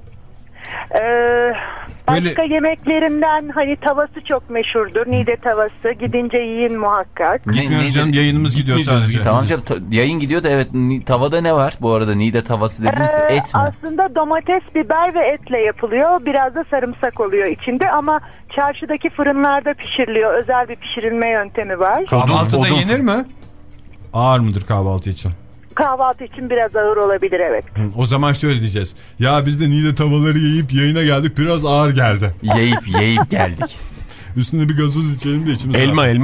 Ee, başka Böyle- yemeklerinden hani tavası çok meşhurdur. Niğde tavası. Gidince yiyin muhakkak. Ne- Gitmiyoruz nedir? canım, yayınımız gidiyor Gitmeyeceğiz, sadece. Tamam canım, ta- yayın gidiyor da evet, ni- tavada ne var bu arada? Niğde tavası dediniz, Ee, et mi? Aslında domates, biber ve etle yapılıyor. Biraz da sarımsak oluyor içinde ama çarşıdaki fırınlarda pişiriliyor. Özel bir pişirilme yöntemi var. Kahvaltıda Odun- odun- yenir mi? Ağır mıdır kahvaltı için? Kahvaltı için biraz ağır olabilir, evet. O zaman şöyle diyeceğiz. Ya biz de Niğde tavaları yiyip yayına geldik, biraz ağır geldi. Yiyip yiyip geldik. Üstüne bir gazoz içelim de içimiz Elma rahat. elma.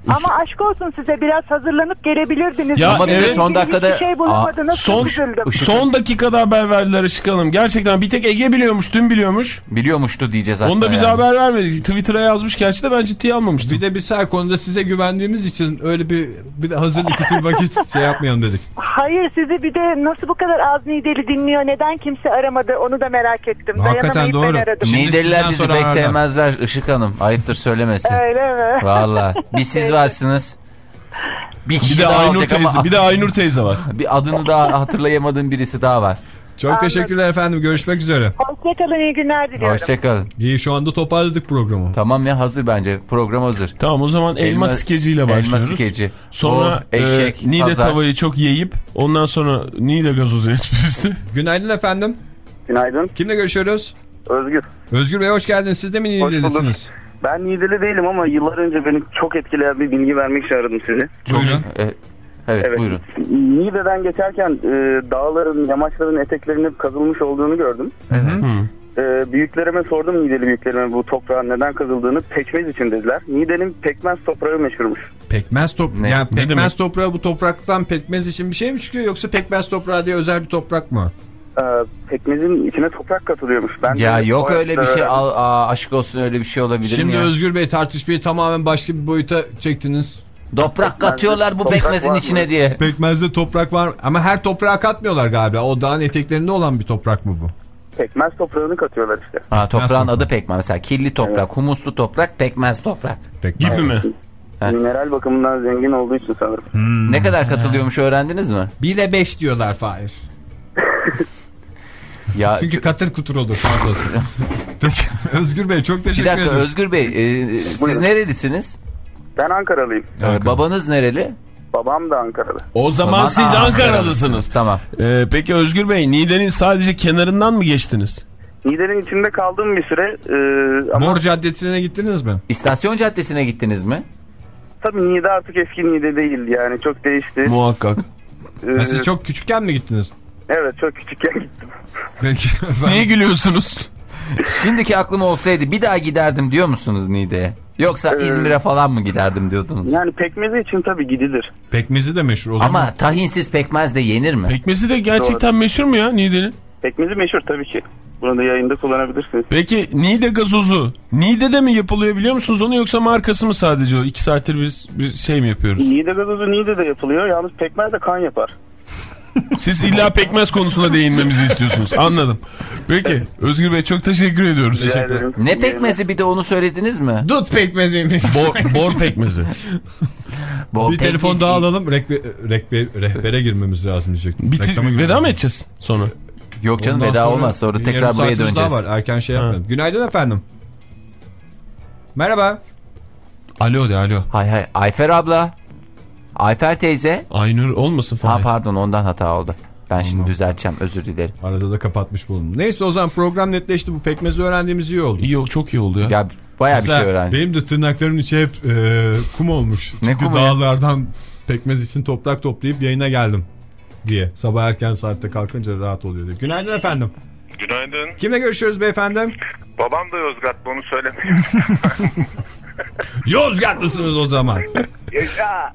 Ama aşk olsun size, biraz hazırlanıp gelebilirdiniz. Ya Ama bize evet. son dakikada... Hiçbir şey bulamadınız. Son, üzüldüm. son dakikada haber verdiler Işık Hanım. Gerçekten bir tek Ege biliyormuş, dün biliyormuş. Biliyormuştu diyeceğiz hatta. Onu da bize yani. haber vermedi. Twitter'a yazmış, gerçi de ben ciddiye almamıştım. Bir de biz her konuda size güvendiğimiz için öyle bir bir de hazırlık için vakit şey yapmayalım dedik. Hayır, sizi bir de nasıl bu kadar az Nideli dinliyor, neden kimse aramadı onu da merak ettim. Hakikaten Dayanamayıp doğru. ben aradım. Şimdi Nideliler sizden bizi sonra pek ararlar. sevmezler Işık Hanım. Ayıptır söylemesin. Öyle mi? Valla. Bir siz varsınız. Bir kişi Bir de daha Aynur olacak teyze, ama bir de Aynur teyze var. bir adını daha hatırlayamadığım birisi daha var. Çok Anladım. teşekkürler efendim. Görüşmek üzere. Hoşçakalın, iyi günler diliyorum. Hoşçakalın. İyi, şu anda toparladık programı. Tamam ya, hazır bence. Program hazır. Tamam, o zaman elma, Elma- skeciyle elma başlıyoruz. skeci. Sonra O, eşek, e, Niğde pazar. tavayı çok yiyip ondan sonra Niğde gazozu esprisi. Günaydın efendim. Günaydın. Kimle görüşüyoruz? Özgür. Özgür Bey, hoş geldiniz. Siz de mi Niğdelisiniz? Ben Niğdeli değilim ama yıllar önce beni çok etkileyen bir bilgi vermek için aradım sizi. Buyurun. E, evet, Evet. buyurun. Niğde'den geçerken e, dağların, yamaçların eteklerinin hep kazılmış olduğunu gördüm. E, büyüklerime sordum, Niğdeli büyüklerime bu toprağın neden kazıldığını. Pekmez için dediler. Niğde'nin pekmez toprağı meşhurmuş. Pekmez top Ne? yani Ne pekmez demek? toprağı, bu topraktan pekmez için bir şey mi çıkıyor, yoksa pekmez toprağı diye özel bir toprak mı? E, pekmezin içine toprak katılıyormuş. Ben Ya de yok o öyle bir şey. öğrendim. Al, aa, aşk olsun, öyle bir şey olabilir mi Şimdi ya? Özgür Bey, tartışmayı tamamen başka bir boyuta çektiniz. Toprak katıyorlar bu Toprak pekmezin var mı? içine diye. Pekmezde toprak var ama her toprağa katmıyorlar galiba. O dağın eteklerinde olan bir toprak mı bu? Pekmez toprağını katıyorlar işte. Ha, toprağın toprağı. adı pekmez. Mesela kirli toprak, humuslu toprak, pekmez toprak. Pekmez. Gibi mi? Ha. Mineral bakımından zengin olduğu için sanırım. Ne kadar katılıyormuş öğrendiniz mi? bir ile beş diyorlar Fahir. Ya Çünkü katır kutur olur fazlası. Peki, Özgür Bey çok bir teşekkür dakika ederim. Özgür Bey, e, siz Buyurun. nerelisiniz? Ben Ankaralıyım. E, babanız nereli? Babam da Ankaralı. O zaman Tamam. siz Aa, Ankaralısınız. Tamam. Ee, peki Özgür Bey, Niğde'nin sadece kenarından mı geçtiniz? Niğde'nin içinde kaldığım bir süre e, ama Mor Caddesi'ne gittiniz mi? İstasyon Caddesi'ne gittiniz mi? tabii Niğde artık eski Niğde değil, yani çok değişti. Muhakkak. E, Ha, siz çok küçükken mi gittiniz? Evet, çok küçükken gittim. Peki Niye gülüyorsunuz? Şimdiki aklım olsaydı bir daha giderdim diyor musunuz Niğde'ye? Yoksa Ee, İzmir'e falan mı giderdim diyordunuz? Yani pekmezi için tabii gidilir. Pekmezi de meşhur o zaman. Ama tahinsiz pekmez de yenir mi? Pekmezi de gerçekten meşhur mu ya Niğde'nin? Pekmezi meşhur tabii ki. Bunu da yayında kullanabilirsiniz. Peki Niğde gazozu Niğde'de mi yapılıyor biliyor musunuz onu, yoksa markası mı sadece o? İki saattir biz bir şey mi yapıyoruz? Niğde gazozu Niğde'de yapılıyor. Yalnız pekmez de kan yapar. Siz illa pekmez konusuna değinmemizi istiyorsunuz. Anladım. Peki Özgür Bey çok teşekkür ediyoruz. Rica ederim. Ne pekmezi, bir de onu söylediniz mi? Dut pekmeziymiş. Bor, bor pekmezi. Bol Bir pek- telefon daha alalım. Rekbe, rekbe, rehbere girmemiz lazım diyecektim. Bitir, Reklama veda girmemiz mı edeceğiz sonra? Yok canım, Ondan veda sonra olmaz. Sonra bir tekrar yarım buraya saatimiz döneceğiz. daha var. Erken şey yapmayalım. Günaydın efendim. Merhaba. Alo de alo. Hay hay. Ayfer abla. Ayfer teyze. Aynur olmasın falan. Ha pardon, ondan hata oldu. Ben şimdi düzelteceğim, özür dilerim. Arada da kapatmış bulundum. Neyse, o zaman program netleşti. Bu pekmezi öğrendiğimiz iyi oldu. İyi, çok iyi oldu ya. Ya bayağı bir Mesela şey öğrendim. benim de tırnaklarımın içi hep e, kum olmuş. Ne Çünkü kumu ya? dağlardan pekmez için toprak toplayıp yayına geldim diye. Sabah erken saatte kalkınca rahat oluyor diye. Günaydın efendim. Günaydın. Kimle görüşüyoruz beyefendi? Babam da Yozgatlı, onu söylemeyeyim. Yozgatlısınız o zaman. Yaşa.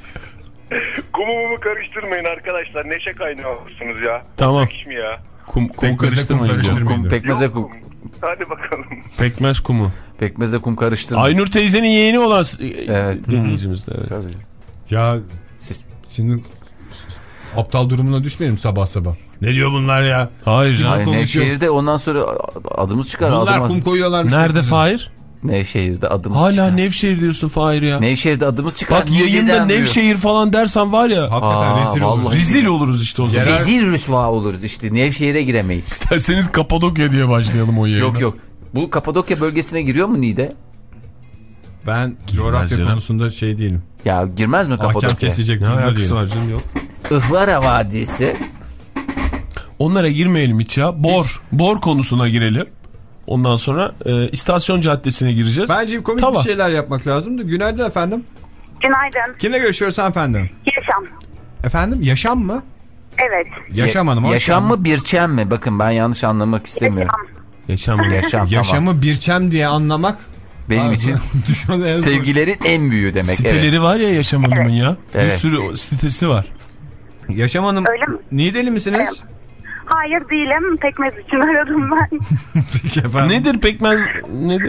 Kumumu karıştırmayın arkadaşlar. Neşe kaynağı olursunuz ya. Tamam. Pek mi ya? Kum, kum Pekmeze karıştırmayın. kum diyor. karıştırmayın. Kum, pekmeze kum. Hadi bakalım. Pekmez kumu. Pekmeze kum karıştırma. Aynur teyzenin yeğeni olan Evet. dinleyicimiz de. Evet. Tabii. Ya Siz... şimdi aptal durumuna düşmeyelim sabah sabah. Ne diyor bunlar ya? Hayır canım. Ay, Nevşehir'de ondan sonra adımız çıkar. Bunlar adım kum koyuyorlarmış. Nerede Fahir? Nevşehir'de adımız Hala çıkar. Nevşehir diyorsun Fahir ya. Nevşehir'de adımız çıkar. Bak yayında Nevşehir falan dersen var ya. Hakikaten Aa, rezil oluruz. vallahi. Rezil oluruz işte o zaman. Yerel- Rezil rüsva oluruz işte. Nevşehir'e giremeyiz. İsterseniz Kapadokya diye başlayalım o yayına. Yok yok. Bu Kapadokya bölgesine giriyor mu Niğde? Ben coğrafya canım. konusunda şey değilim. Ya girmez mi Hakem Kapadokya? kesecek Ne durumda alakası değilim. var canım, yok. Ihlara Vadisi. Onlara girmeyelim hiç ya. Bor. Bor konusuna girelim. Ondan sonra e, istasyon caddesine gireceğiz. Bence komik Tamam. bir şeyler yapmak lazımdı. Günaydın efendim. Günaydın. Kimle görüşüyoruz hanımefendi? Yaşam. Efendim, yaşam mı? Evet. Yaşam Hanım. hoş Yaşam geldin. mı birçem mi? Bakın ben yanlış anlamak istemiyorum. Yaşam mı? Yaşam. Yaşamı Tamam. birçem diye anlamak Benim Pardon. için en sevgilerin en büyüğü demek. Siteleri evet. var ya Yaşam Hanım'ın ya. Evet. Bir sürü sitesi var. Yaşam Hanım, Öyle mi? Niğdeli misiniz? Evet. Hayır değilim. Pekmez için aradım ben. Peki efendim. Nedir pekmez? Nedir?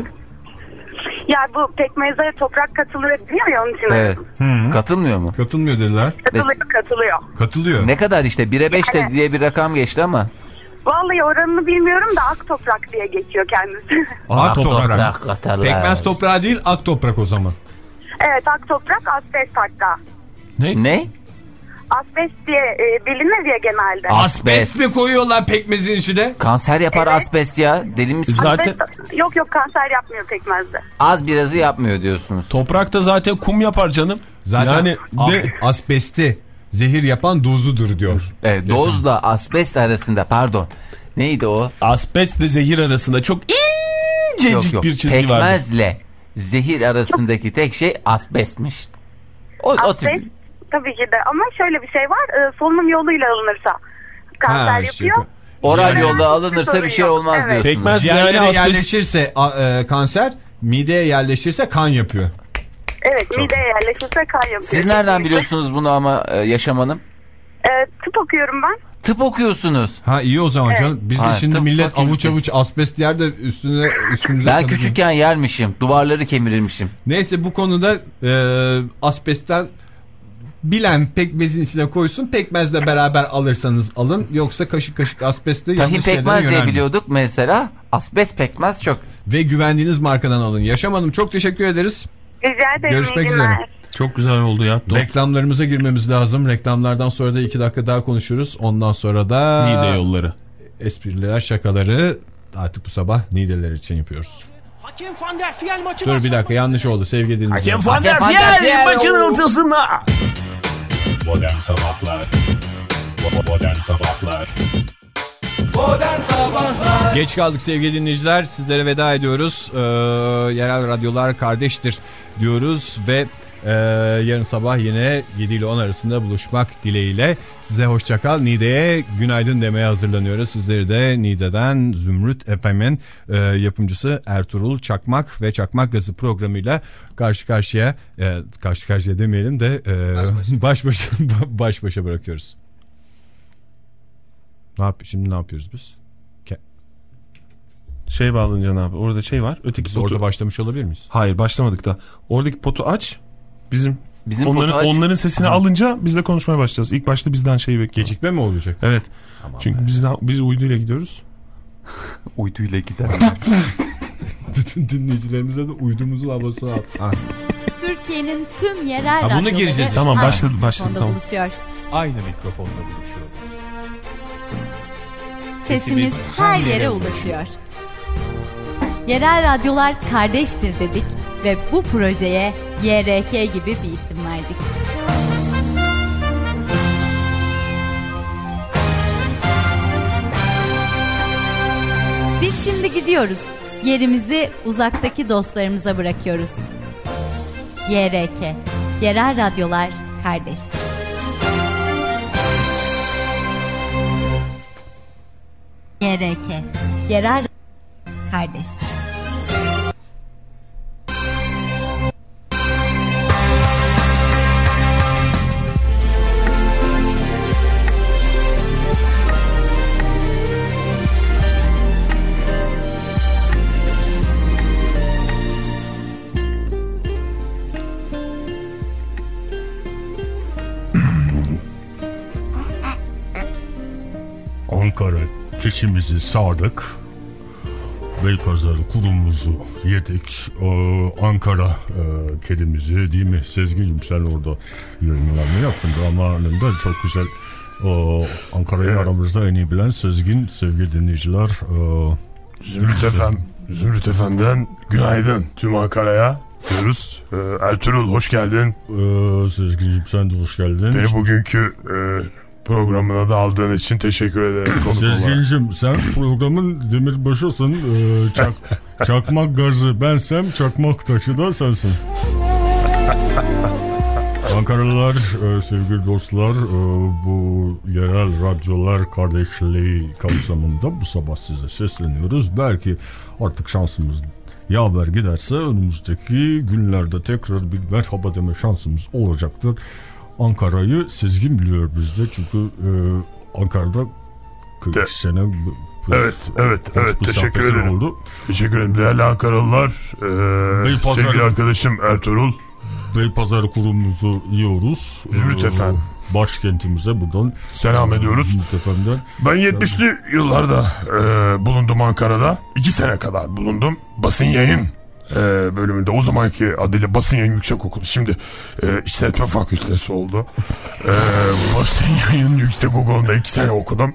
Ya bu pekmeze toprak katılıyor diyor ya, onun için Evet. aradım. Katılmıyor mu? Katılmıyor dediler. Katılıyor, katılıyor. Katılıyor. Ne kadar işte bire beş de diye bir rakam geçti ama. Vallahi oranını bilmiyorum da ak toprak diye geçiyor kendisi. Ak toprak. toprak. Pekmez toprağı değil, ak toprak o zaman. Evet, ak toprak, asbest hatta. Ne? Ne? Asbest diye e, bilinir diye genelde. Asbest mi koyuyorlar pekmezin içine? Kanser yapar Evet. asbest ya. Deli misin? Zaten Asbest, yok yok, kanser yapmıyor pekmezde. Az birazı yapmıyor diyorsunuz. toprakta zaten kum yapar canım. Zaten yani a- ne? asbesti zehir yapan dozudur diyor. Evet, dozla asbest arasında, pardon. Neydi o? Asbestle zehir arasında çok incecik Yok, yok. bir çizgi var. Pekmezle zehir arasındaki tek şey asbestmiş. O, o Asbest tip. tabii ki de, ama şöyle bir şey var, e, solunum yoluyla alınırsa kanser Ha, işte yapıyor. Oral Ciğer- yolda alınırsa bir şey olmaz Evet. diyorsunuz. Pekmez Ciğerlere yani asbest. yerleşirse a- e, kanser, mideye yerleşirse kan yapıyor. Evet, mideye yerleşirse kan yapıyor. Siz nereden Kesinlikle. biliyorsunuz bunu ama e, Yaşam Hanım? E, tıp okuyorum ben. Tıp okuyorsunuz. Ha iyi o zaman Evet. canım. Biz de Ha, şimdi tıp millet fakültesi. avuç avuç asbest yer de üstüne üstümüze Ben kadar- küçükken yermişim. Duvarları kemirirmişim. Neyse, bu konuda e, asbestten bilen pekmezin içine koysun. Pekmezle beraber alırsanız alın. Yoksa kaşık kaşık asbestle Tahin yanlış şeylere pekmez diye yönelmeyin. biliyorduk mesela. Asbest pekmez çok. Ve güvendiğiniz markadan alın. Yaşam Hanım, çok teşekkür ederiz. Rica ederim. Görüşmek iyi günler. üzere. Çok güzel oldu ya. Reklamlarımıza girmemiz lazım. Reklamlardan sonra da iki dakika daha konuşuruz. Ondan sonra da Niğde yolları. espriler, şakaları artık bu sabah Niğdeler için yapıyoruz. Hakem Van der Fiel maçı Dur bir dakika, yanlış oldu sevgili dinleyiciler. Hakem Van der Fiel maçın ortasında. Modern Sabahlar Modern Sabahlar Modern Sabahlar. Geç kaldık sevgili dinleyiciler. Sizlere veda ediyoruz. Ee, yerel radyolar kardeştir diyoruz ve e, yarın sabah yine yedi ile on arasında buluşmak dileğiyle size hoşçakal. Niğde'ye günaydın demeye hazırlanıyoruz. Sizleri de Niğde'den Zümrüt F M'in e, yapımcısı Ertuğrul Çakmak ve Çakmak Gazı programıyla karşı karşıya e, karşı karşıya demeyelim de e, baş başa baş başa bırakıyoruz. Ne yap şimdi ne yapıyoruz biz? Şey bağlanınca ne abi? Orada şey var. Öteki Biz potu... orada başlamış olabilir miyiz? Hayır, başlamadık da. Oradaki potu aç. Bizim Bizim onların, potu aç. onların sesini Aha. alınca biz de konuşmaya başlayacağız. İlk başta bizden şeyi bekliyoruz. Gecikme mi olacak? Evet. Tamam. Çünkü biz, biz uyduyla gidiyoruz. Uyduyla gider. Bütün dinleyicilerimize de uydumuzun havasını at. Ha. Türkiye'nin tüm yerel Ha, bunu radyoları gireceğiz işte. Tamam, aynı başladı, başladı, mikrofonda tamam. buluşuyor. Aynı mikrofonda buluşuyoruz. Sesimiz her yere ulaşıyor. Yerel radyolar kardeştir dedik ve bu projeye Y R K gibi bir isim verdik. Biz şimdi gidiyoruz. Yerimizi uzaktaki dostlarımıza bırakıyoruz. Y R K, yerel radyolar kardeştir. Y R K, yerel kardeştir. Ankara keçimizi sağdık. Beypazarı kurumuzu yedik. Ee, Ankara e, kedimizi, değil mi Sezgin'cim, sen orada yayınlanma yaptın. Zamanında çok güzel. Ee, Ankara'yı aramızda en iyi bilen Sezgin, sevgili dinleyiciler. E, Zümrüt Efem, Zümrüt Efem'den günaydın tüm Ankara'ya diyoruz. Ee, Ertuğrul hoş geldin. Ee, Sezgin'cim sen de hoş geldin. Beni bugünkü e, programına da aldığın için teşekkür ederim. Sezgin'cim sen programın demirbaşısın. Ee, çak, çakmak gazı bensem, çakmak taşı da sensin. Ankaralılar, e, sevgili dostlar, e, bu yerel radyolar kardeşliği kapsamında bu sabah size sesleniyoruz. Belki artık şansımız yaver giderse önümüzdeki günlerde tekrar bir merhaba deme şansımız olacaktır. Ankara'yı Sezgin biliyor bizde çünkü e, Ankara'da kırk De. sene Evet, evet, evet. Teşekkür ederim. Oldu. Teşekkür ederim. Değerli Ankaralılar, e, sevgili arkadaşım Ertuğrul. Beypazarı kurumumuzu yiyoruz. Zümrüt ee, Efendi. Başkentimize buradan selam ediyoruz. Zümrüt Efendi'den. Ben yetmişli yıllarda e, bulundum Ankara'da. İki sene kadar bulundum. Basın yayın e, bölümünde. O zamanki adıyla Basın Yayın Yüksekokulu. Şimdi e, İşletme Fakültesi oldu. E, Basın Yayın Yüksekokulu'nda iki sene okudum.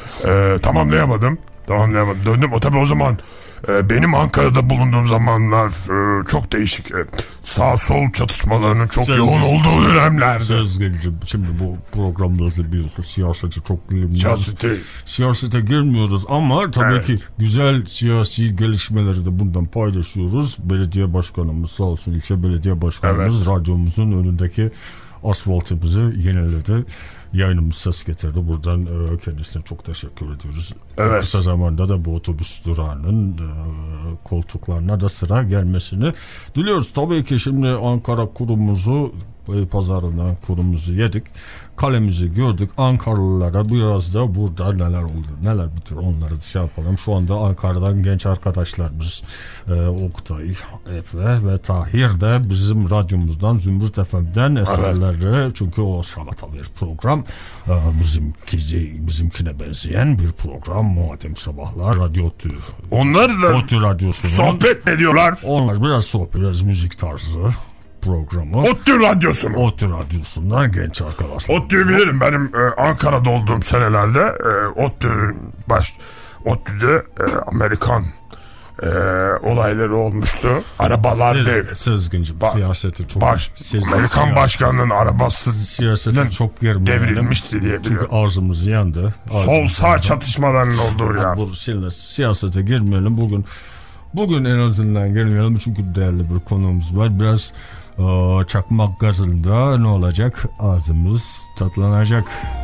E, tamamlayamadım. Tamamlayamadım. Döndüm. O tabii o zaman e, benim Ankara'da bulunduğum zamanlar e, çok değişik. E, sağ sol çatışmalarının çok Söz, yoğun olduğu dönemler. Sezgin'cim şimdi bu programda biliyorsun siyasete çok girmiyoruz. Siyasete. Siyasete girmiyoruz ama tabii evet. ki güzel siyasi gelişmeleri de bundan paylaşıyoruz. Belediye başkanımız sağ olsun ilçe belediye başkanımız evet. radyomuzun önündeki asfaltımızı yeniledi. Yayınımız ses getirdi. Buradan e, kendisine çok teşekkür ediyoruz. Evet. Kısa zamanda da bu otobüs durağının e, koltuklarına da sıra gelmesini diliyoruz. Tabii ki şimdi Ankara kurumuzu, Pazarı'ndan kurumuzu yedik. Kalemizi gördük. Ankaralılara biraz da burada neler oldu, neler bitir onları şey yapalım. Şu anda Ankara'dan genç arkadaşlarımız e, Oktay, Efe ve Tahir de bizim radyomuzdan Zümrüt F M'den eserleri evet. çünkü o sabata bir program e, bizimki, bizimkine benzeyen bir program Muadem Sabahlar Radyo Otü. Onlar da Otü radyosunun sohbet ediyorlar. Onlar biraz sohbet, biraz müzik tarzı programı. ODTÜ Radyosu mu? ODTÜ Radyosu'ndan genç arkadaşlar. ODTÜ'yü bilirim. Benim e, Ankara'da olduğum senelerde e, ODTÜ baş ODTÜ'de e, Amerikan e, olayları olmuştu. Arabalar dev. Sezgin'cim ba- siyaseti çok baş, Sezgin, Amerikan siyaset, başkanının arabası siyaseti çok devrilmişti diye çünkü biliyorum. Ağzımız yandı. Sol sağ yandı. Çatışmaların olduğu yer. Bu siyasete girmeyelim bugün. Bugün en azından girmeyelim çünkü değerli bir konumuz var. Biraz Ee, çakmak gazında ne olacak? Ağzımız tatlanacak.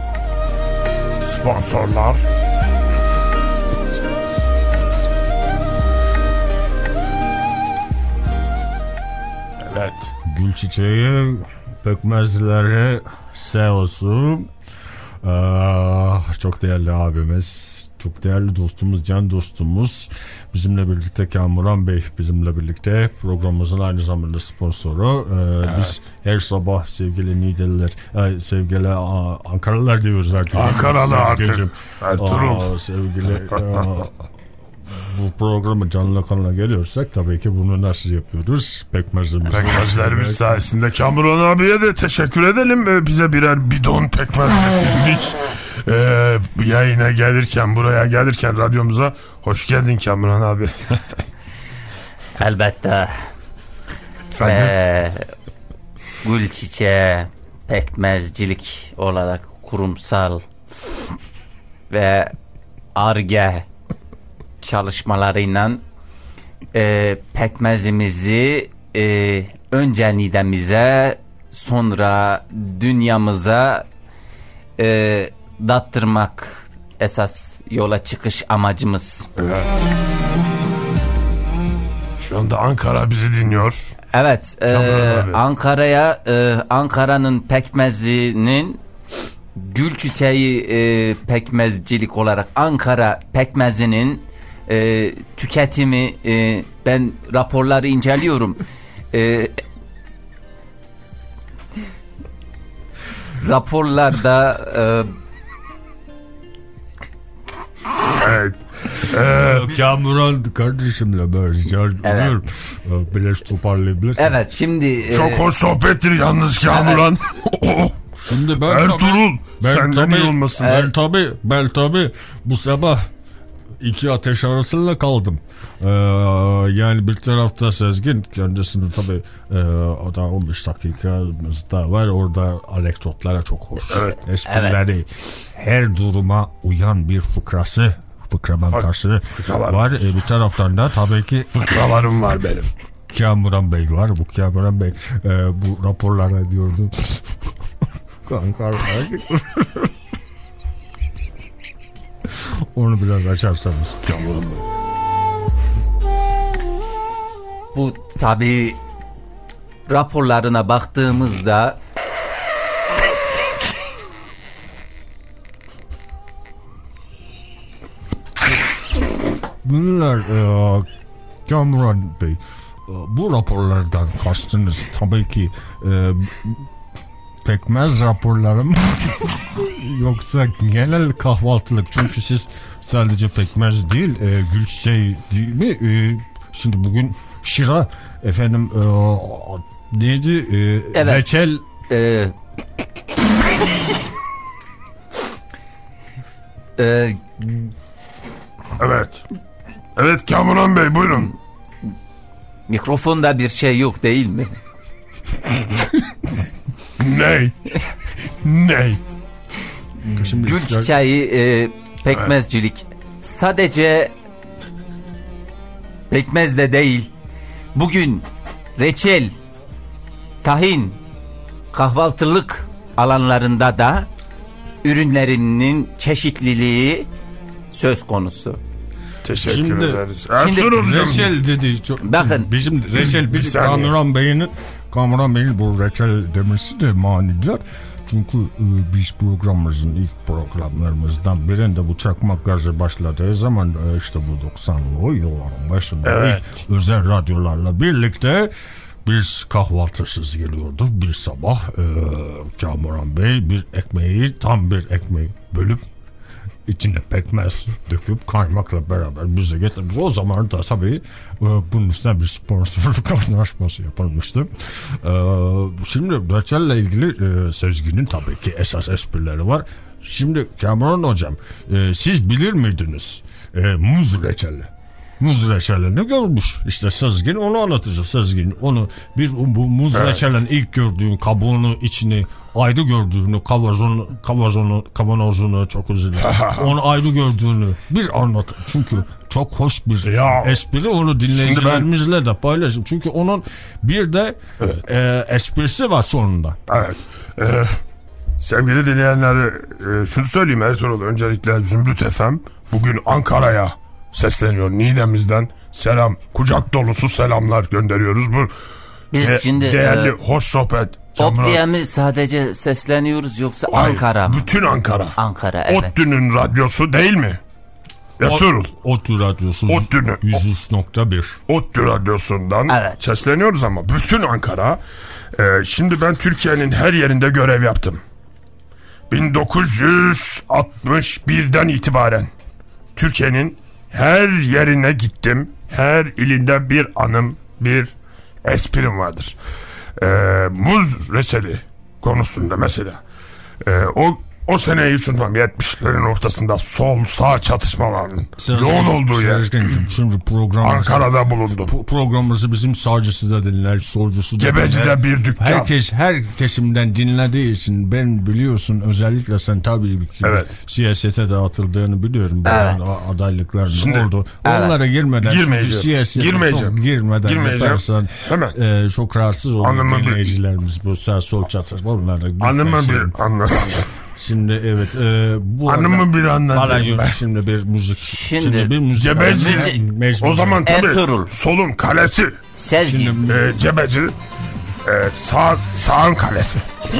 Sponsorlar. Evet. Gül çiçeği, pekmezleri, seosu. Ee, çok değerli abimiz, çok değerli dostumuz, can dostumuz. Bizimle birlikte Kamuran Bey bizimle birlikte programımızın aynı zamanda sponsoru. Ee, evet. Biz her sabah sevgili Nideliler, e, sevgili a, Ankaralılar diyoruz artık. Ankaralı artık. Ertuğrul. Sevgili a, bu programı canlı kanala geliyorsak tabii ki bunu nasıl yapıyoruz? Pekmezimiz. Pekmezlerimiz sayesinde Kamuran abiye de teşekkür edelim. Ee, bize birer bidon pekmez getirmiş. Ee, yayına gelirken, buraya gelirken radyomuza hoş geldin Kamuran abi. Elbette. Ee, gül çiçeği pekmezcilik olarak kurumsal ve Ar-Ge çalışmalarıyla e, pekmezimizi e, önce Niğde'mize sonra dünyamıza e, dattırmak esas yola çıkış amacımız. Evet. Şu anda Ankara bizi dinliyor. Evet, e, Ankara'ya e, Ankara'nın pekmezinin gül çiçeği e, pekmezcilik olarak Ankara pekmezinin e, tüketimi e, ben raporları inceliyorum. E, raporlarda e, evet. Ee, Kamuran kardeşimle böyle evet. Biraz toparlayabilirsin. Evet şimdi çok e, hoş sohbettir yalnız Kamuran. Evet. Şimdi ben Ertuğrul ben senden tabii, iyi olmasın. Ben tabi ben tabi bu sabah iki ateş arasında kaldım. Ee, yani bir tarafta Sezgin kendisini tabi e, o da on beş dakikamız da var. Orada anekdotlara çok hoş. Evet. Esprileri evet. Her duruma uyan bir fıkrası. Fıkraman karşı var. Ee, bir taraftan da tabii ki fıkralarım var benim. Kamuran Bey var. Bu Kamuran Bey e, bu raporlara diyordum. Kanka onu biraz açarsanız. bu tabii raporlarına baktığımızda Bunlar e, Kamuran Bey, e, bu raporlardan kastınız tabii ki e, pekmez raporları mı yoksa genel kahvaltılık? Çünkü siz sadece pekmez değil, e, gül çiçeği değil mi? E, şimdi bugün şıra, efendim e, neydi? E, evet. Reçel. E, e, evet. Evet Kamuran Bey, buyurun. Mikrofonda bir şey yok değil mi? Ney? Ney? Gül çiçeği, e, pekmezcilik. Evet. Sadece pekmezle değil. Bugün reçel, tahin, kahvaltılık alanlarında da ürünlerinin çeşitliliği söz konusu. Teşekkür şimdi, ederiz. Şimdi reçel dedi. Çok, bakın. Bizim reçel, bir bir Kamuran Bey'in Kamuran Bey'in bu reçel demesi de manidir. Çünkü e, biz programımızın ilk programlarımızdan birinde bu çakmak gazı başladığı zaman e, işte bu doksanlı yılların başında evet. ilk özel radyolarla birlikte biz kahvaltısız geliyorduk. Bir sabah e, Kamuran Bey bir ekmeği, tam bir ekmeği bölüp içine pekmez döküp kaymakla beraber bize getirmiş. O zaman da tabii e, bunun üstüne bir sponsorluk anlaşması yapılmıştı. E, şimdi reçelle ilgili e, Sezgin'in tabii ki esas esprileri var. Şimdi Kamuran Hocam, e, siz bilir miydiniz e, muz reçeli? Muz reçelini görmüş. İşte Sezgin onu anlatacak. Sezgin onu bir bu muz evet. reçelin ilk gördüğün kabuğunu, içini ayrı gördüğünü, kavanozunu, kavanozunu, kavanozunu çok özür dilerim. Onu ayrı gördüğünü bir anlat. Çünkü çok hoş bir ya, espri. Onu dinleyicilerimizle ben... de paylaşın. Çünkü onun bir de evet. e, esprisi var sonunda. Evet. Ee, sevgili dinleyenler, e, şunu söyleyeyim Ertuğrul. Öncelikle Zümrüt F M bugün Ankara'ya sesleniyor. Niğde'mizden selam, kucak dolusu selamlar gönderiyoruz. Bu Biz de, şimdi değerli e, hoş sohbet. Op diye mi sadece sesleniyoruz yoksa Hayır, Ankara mı? Bütün Ankara. Ankara evet. ODTÜ'nün radyosu değil mi? Ertuğrul. ODTÜ radyosu. ODTÜ'nün yüz üç nokta bir. ODTÜ radyosundan evet. sesleniyoruz ama bütün Ankara. E, şimdi ben Türkiye'nin her yerinde görev yaptım. bin dokuz yüz altmış birden itibaren Türkiye'nin her yerine gittim. Her ilinde bir anım, bir esprim vardır. Ee, muz reçeli konusunda mesela. Ee, o o seneyi unutmam. yetmişlerin ortasında sol sağ çatışmalarının Sen yoğun olduğu yer. Şimdi Ankara'da bulundum. Pro- programımızı bizim sağcısı da dinler, solcusu da Cebeci'de dinler. bir dükkan. Herkes her kesimden dinlediği için ben biliyorsun özellikle sen tabii ki evet. siyasete de atıldığını biliyorum. Evet. Adaylıkların oldu. Evet. Onlara girmeden girmeyeceğim. Girmeyeceğim. Çok girmeden girmeyeceğim. yaparsan hemen. E, çok rahatsız olur dinleyicilerimiz bu sağ sol çatışma. Onlara anımı bir anlasın. Şimdi evet e, bu anımı bir anlatayım ben. Şimdi bir müzik. Şimdi, şimdi bir müzik. Cebeci. O zaman tabii Ertuğrul. solun kalesi. Sezgin. E, Cebeci. E, sağ, sağın kalesi.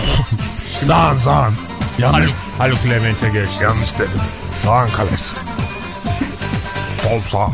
sağın sağın. Yanlış. Haluk Levent'e geçti. Yanlış dedim. Sağın kalesi. Sol sağ.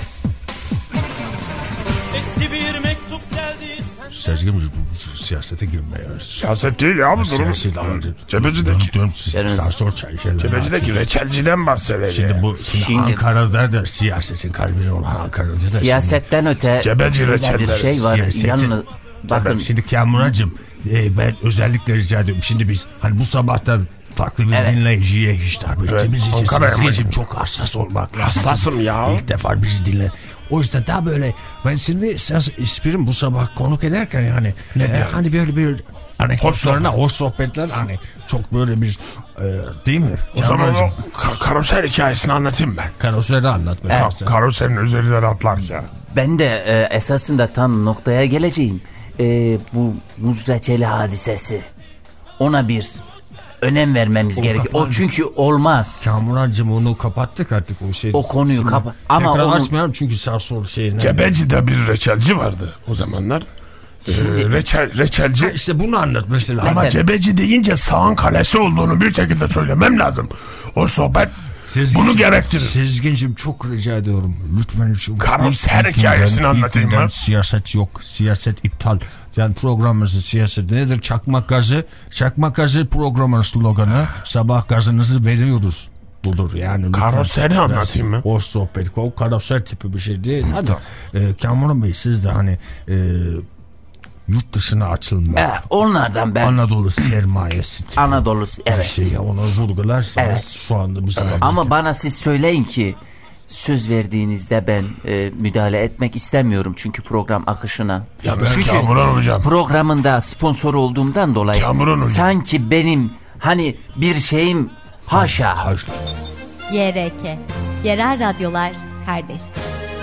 Eski bir mektup geldi. Sezgin bu siyasete girmeye. Siyaset değil ya bu durum. Cebeci'deki. Cebeci'deki reçelciden bahsedelim. Şimdi bu şimdi şimdi, Ankara'da da siyasetin kalbini olan Ankara'da da. Siyasetten şimdi, öte Cebeci reçeller. Bir şey var. Yalnız bakın. Şimdi Kamuran'cığım e, ben özellikle rica ediyorum. Şimdi biz hani bu sabahta farklı bir evet. dinleyiciye hitap ettiğimiz evet. için Sezgin'cim çok hassas olmak lazım. Hassasım ya. İlk defa bizi dinle. O yüzden daha böyle ben şimdi esprim bu sabah konuk ederken yani ne e, hani böyle bir anekdotlarına hoş sohbetler hani çok böyle bir e, değil mi? O zaman o ka- karoser hikayesini anlatayım ben. Karoseri anlatmak evet. Ka- karoserin üzerinden atlarken. Ben de e, esasında tam noktaya geleceğim. E, bu muz reçeli hadisesi ona bir önem vermemiz O gerekiyor. O kapandı. çünkü olmaz. Kamurancığım onu kapattık artık o şey. O konuyu kapa- ama Tekrar onu- açmayalım çünkü sağ sol şeyine. Cebeci'de bir reçelci vardı o zamanlar. Şimdi- Ee, reçel, reçelci. Ha, işte bunu anlat mesela. Ama Mesela- Cebeci deyince sağın kalesi olduğunu bir şekilde söylemem lazım. O sohbet bunu gerektirir. Sezgin'cim çok rica ediyorum. Lütfen şu Karoser ilk hikayesini günden- anlatayım ilk günden ben. Siyaset yok. Siyaset iptal. Yani programımızın siyaseti nedir? Çakmak gazı. Çakmak gazı programın sloganı. Sabah gazınızı veriyoruz. Budur yani. lütfen. Karoseri anlatayım mı? Hoş sohbet. O karoser tipi bir şey değil. Hadi. E, Kamuran Bey siz de hani e, yurt dışına açılma. Eh, onlardan ben Anadolu sermayesi tipi. Anadolu Bir evet. şey onu vurgularsanız Evet. şu anda biz Ama bana siz söyleyin ki söz verdiğinizde ben e, müdahale etmek istemiyorum çünkü program akışına. Ya ben çünkü Kamuran hocam. programında sponsor olduğumdan dolayı Kamuran hocam. sanki benim hani bir şeyim haşa. Y R K. Yerel radyolar kardeştir.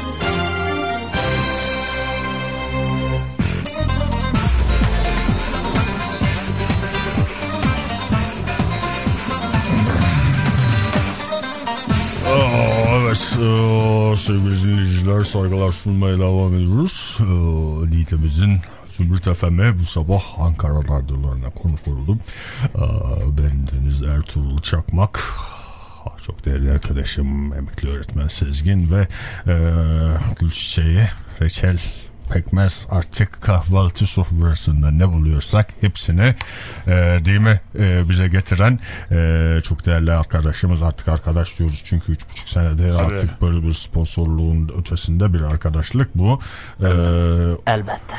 Aa, evet ee, sevgili dinleyiciler, saygılar sunmaya devam ediyoruz. Ee, Litemizin Zümrüt F M'e bu sabah Ankara radyolarına konuk oldum. Ee, ben Deniz Ertuğrul Çakmak, çok değerli arkadaşım emekli öğretmen Sezgin ve e, Gülçiçeği, reçel, pekmez, artık kahvaltı sofrasında ne buluyorsak hepsini e, değil mi e, bize getiren e, çok değerli arkadaşımız, artık arkadaş diyoruz çünkü üç buçuk senedir artık böyle bir sponsorluğun ötesinde bir arkadaşlık bu. E, Elbette.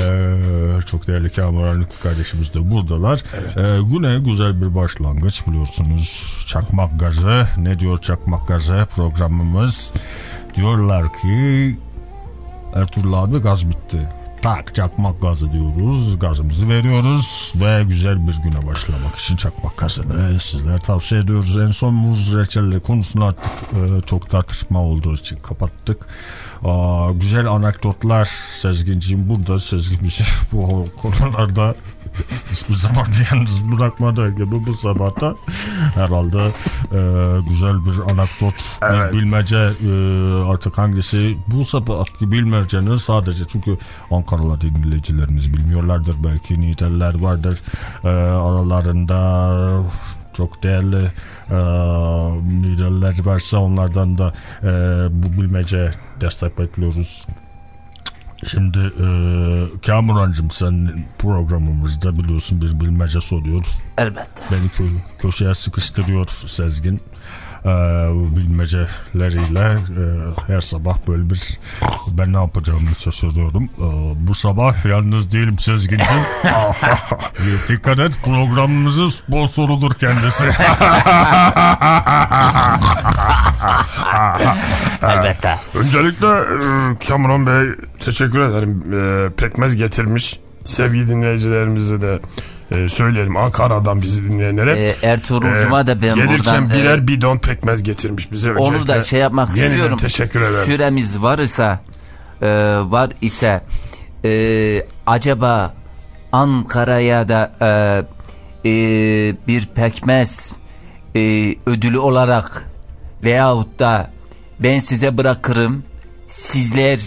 Ee, çok değerli Kamuran kardeşimiz de buradalar. Evet. Ee, güne güzel bir başlangıç biliyorsunuz. Çakmak gazı. Ne diyor Çakmak gazı programımız? Diyorlar ki Ertuğrul abi gaz bitti. Tak, çakmak gazı diyoruz. Gazımızı veriyoruz ve güzel bir güne başlamak için çakmak gazını sizlere tavsiye ediyoruz. En son muz reçelleri konusunu artık e, çok tartışma olduğu için kapattık. Aa, güzel anekdotlar Sezginciğim burada. Sezgin bizi bu konularda hiçbir zaman yalnız bırakmadığı gibi bu sabahta herhalde e, güzel bir anekdot, evet. bir bilmece, e, artık hangisi bu sabahki bilmecenin sadece çünkü Ankaralı dinleyicilerimiz bilmiyorlardır, belki Niğdeliler vardır e, aralarında. Çok değerli e, liderler varsa onlardan da e, bu bilmece destek bekliyoruz. Şimdi e, Kamurancığım, sen programımızda biliyorsun bir bilmece soruyoruz. Elbette. Beni kö- köşeye sıkıştırıyor Sezgin. E, bu bilmeceleriyle e, her sabah böyle bir ben ne yapacağımı şaşırıyorum. E, bu sabah yalnız değilim Sezgin'cim. Dikkat et, programımızın sponsorudur kendisi. Elbette. Öncelikle e, Kamuran Bey teşekkür ederim. E, pekmez getirmiş. Sevgili dinleyicilerimize de e, söyleyelim, Ankara'dan bizi dinleyenlere. Ee, Ertuğrul'cuma da ben gelirken buradan birer e, bidon pekmez getirmiş bize. onu Öncelikle da şey yapmak yeniden istiyorum. teşekkür ederim. Süremiz varsa e, var ise e, acaba Ankara'ya da e, e, bir pekmez e, ödülü olarak veyahut da ben size bırakırım, sizler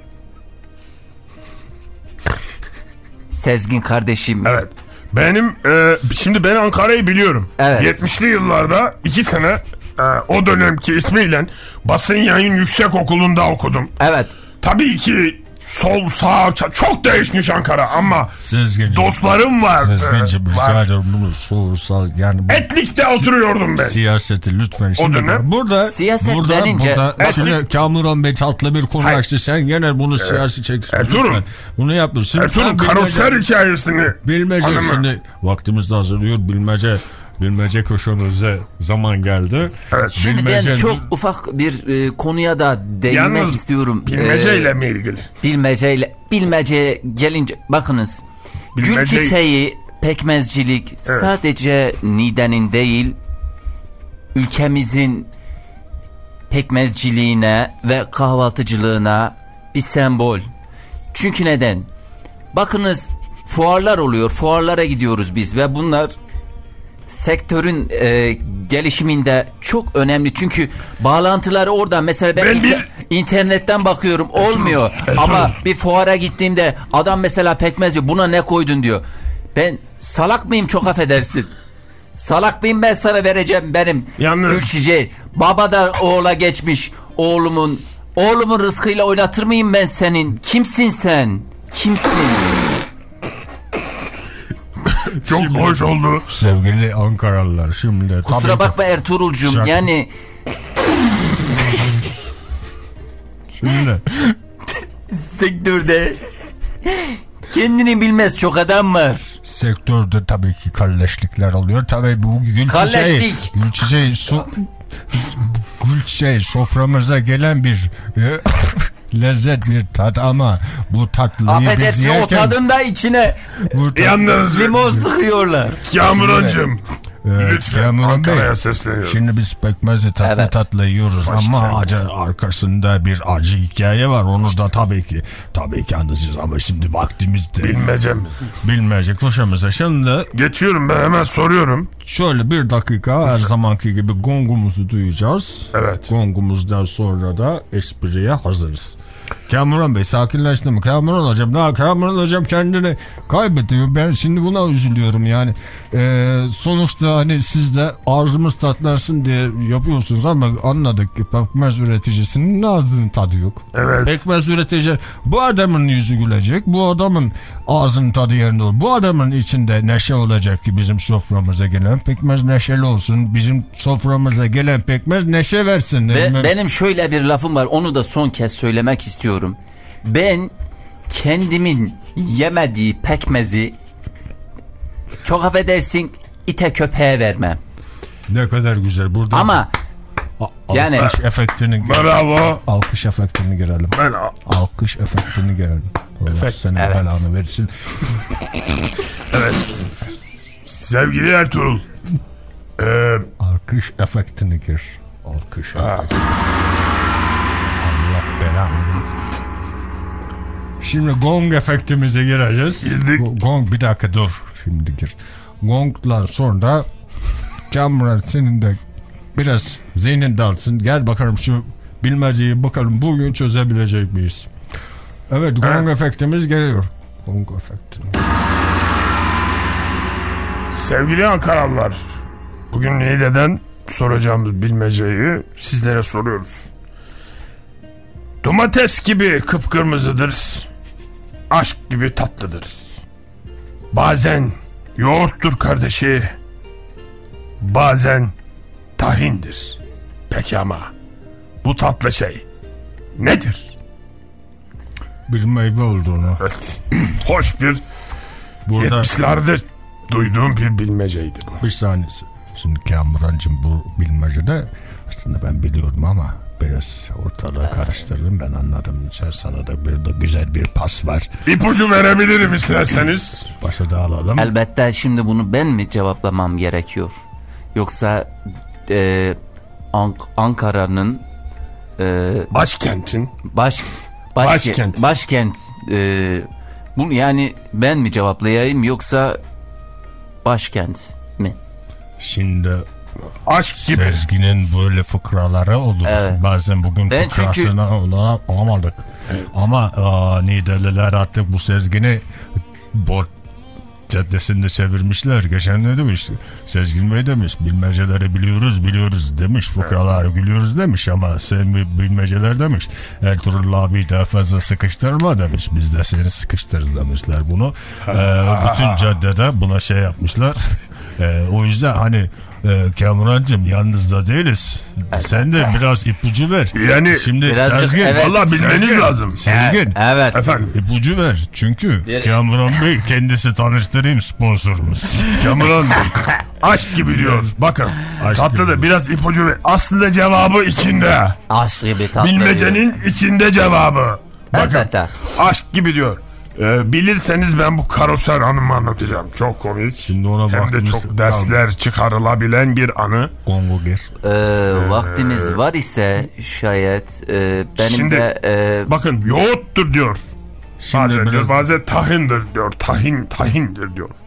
Sezgin kardeşim. Evet. Benim e, şimdi ben Ankara'yı biliyorum. Evet. yetmişli yıllarda iki sene e, o dönemki ismiyle Basın Yayın Yüksekokulu'nda okudum. Evet. Tabii ki sol sağ çok değişmiş Ankara ama Sezgin, dostlarım var. Sezgin'cim e, rica var. ediyorum bunu sorursal yani bu Etlik'te oturuyordum ben. siyaseti lütfen şimdi dönem- burada Siyaset burada, denince- burada Evet. şimdi Kamuran Bey tatlı bir konu Hayır. açtı, sen gene bunu siyasi çekişme Ertuğrul. lütfen bunu yapıyorsun. Ertuğrul karoser hikayesini bilmece Hanımı. şimdi vaktimiz de hazırlıyor, bilmece bilmece köşemize zaman geldi. Evet. Şimdi Bilmece- ben çok ufak bir e, konuya da değinmek Yalnız istiyorum. bilmeceyle E, mi ilgili? Bilmeceyle, bilmece gelince bakınız. Bilmece- Gül çiçeği, pekmezcilik Evet. sadece Niğde'nin değil, ülkemizin pekmezciliğine ve kahvaltıcılığına bir sembol. Çünkü neden? Bakınız, fuarlar oluyor, fuarlara gidiyoruz biz ve bunlar sektörün e, gelişiminde çok önemli. Çünkü bağlantıları oradan. Mesela ben, ben bir... internetten bakıyorum, olmuyor. Ama bir fuara gittiğimde adam mesela pekmez diyor. Buna ne koydun diyor. Ben salak mıyım, çok affedersin. Salak mıyım ben sana vereceğim benim gül çiçeği. Babadan oğula geçmiş oğlumun. Oğlumun rızkıyla oynatır mıyım ben senin? Kimsin sen? Kimsin? Çok şimdi, hoş oldu. Sevgili Ankaralılar şimdi. Kusura bakma Ertuğrul'cum şarkı. Yani. Şimdi. Sektörde kendini bilmez çok adam var. Sektörde tabii ki kalleşlikler oluyor. Tabii bu gül çiçeği, gül çiçeği su, gül çiçeği soframıza gelen bir e, lezzet, bir tat ama bu tatlıyı affedersin, biz yerken... o tadın da içine yalnız limon sıkıyorlar. Kamuran'cığım. Evet, lütfen Ankara'ya sesleniyoruz. Şimdi biz pekmezle tatlı evet. tatlı yiyoruz Hoş ama acı, arkasında bir acı hikaye var. Onu da tabii ki tabii ki anlatacağız ama şimdi vaktimiz de bilmecem. Bilmece koşamıza. Şimdi geçiyorum, ben hemen soruyorum. Şöyle bir dakika her zamanki gibi gongumuzu duyacağız. Evet. Gongumuzdan sonra da espriye hazırız. Kamuran Bey sakinleşti mi? Kamuran hocam, daha Kamuran hocam kendini kaybediyor. Ben şimdi buna üzülüyorum yani. Ee, sonuçta hani siz de arzumuz tatlarsın diye yapıyorsunuz ama anladık ki pekmez üreticisinin ağzının tadı yok. Evet. Pekmez üretici, bu adamın yüzü gülecek, bu adamın ağzının tadı yerinde olur. Bu adamın içinde neşe olacak ki bizim soframıza gelen pekmez neşeli olsun. Bizim soframıza gelen pekmez neşe versin. Be, benim şöyle bir lafım var, onu da son kez söylemek istiyorum. Ben kendimin yemediği pekmezi, çok affedersin, ite köpeğe vermem. Ne kadar güzel. Burada ama A- yani alkış efektini bravo. Alkış efektini girelim. Ben alkış efektini girelim. Allah Efekt. Senin evet. belanı versin. Evet. Sevgili Ertuğrul. Ee, alkış efektini gir. Alkış. Allah belanı. Şimdi gong efektimize gireceğiz. Girdik. Gong, bir dakika dur. Şimdi gir. Gong'dan sonra Cameron senin de biraz zihnin dağılsın. Gel bakalım şu bilmeceyi bakalım bugün çözebilecek miyiz? Evet, gong evet. efektimiz geliyor. Gong efekti. Sevgili Ankaralılar, bugün Niğde'den soracağımız bilmeceyi sizlere soruyoruz. Domates gibi kıpkırmızıdır, aşk gibi tatlıdır. Bazen yoğurttur kardeşi, bazen tahindir. Peki ama bu tatlı şey nedir? Bir meyve olduğunu. Evet. Hoş bir burada yetmişlerde duyduğum bir bilmeceydi bu. Bir saniyesi. Şimdi Kamuran'cığım bu bilmecede aslında ben biliyorum ama biraz ortalığı karıştırdım, ben anladım. Sana da bir de güzel bir pas var. İpucu verebilirim isterseniz. Başa da alalım. Elbette, şimdi bunu ben mi cevaplamam gerekiyor? Yoksa e, Ank- Ankara'nın e, başkentin baş, baş başkent başkent e, bunu yani ben mi cevaplayayım yoksa başkent mi? Şimdi aşk gibi. Sezgin'in böyle fıkraları olur. Evet. Bazen bugün ben fıkrasını çünkü... olamadık. Evet. Ama aa, Niğdeliler artık bu Sezgin'i Bot Caddesi'nde çevirmişler. Geçen ne demiş? Sezgin Bey demiş, bilmeceleri biliyoruz biliyoruz demiş. Fıkraları evet. gülüyoruz demiş ama sen bilmeceler demiş. Ertuğrul abi daha fazla sıkıştırma demiş. Biz de seni sıkıştırırız demişler bunu. ee, bütün caddede buna şey yapmışlar. ee, o yüzden hani Ee, Kamuran'cığım yalnız da değiliz. Evet. Sen de biraz ipucu ver. Yani şimdi birazcık, Sezgin, evet. Valla bilmeniz Sezgin, lazım. Sezgin, evet. Efendim ipucu ver. Çünkü bir... Kamuran Bey kendisi tanıştırayım sponsorumuz. Kamuran Bey aşk gibi diyor. Bakın tatlı da biraz ipucu ver. Aslında cevabı içinde. Aşk gibi tatlı. Bilmecenin içinde cevabı. Bakın evet. Aşk gibi diyor. Ee, bilirseniz ben bu Karoser Hanım'ı anlatacağım. Çok komik. Şimdi ona hem de çok dersler kaldı. Çıkarılabilen bir anı. Kongo gir. Ee, ee, vaktimiz var ise şayet e, benim şimdi, de... E... Bakın yoğurttur diyor. Bazen biraz... diyor, bazen tahindir diyor. Tahin, tahindir diyor.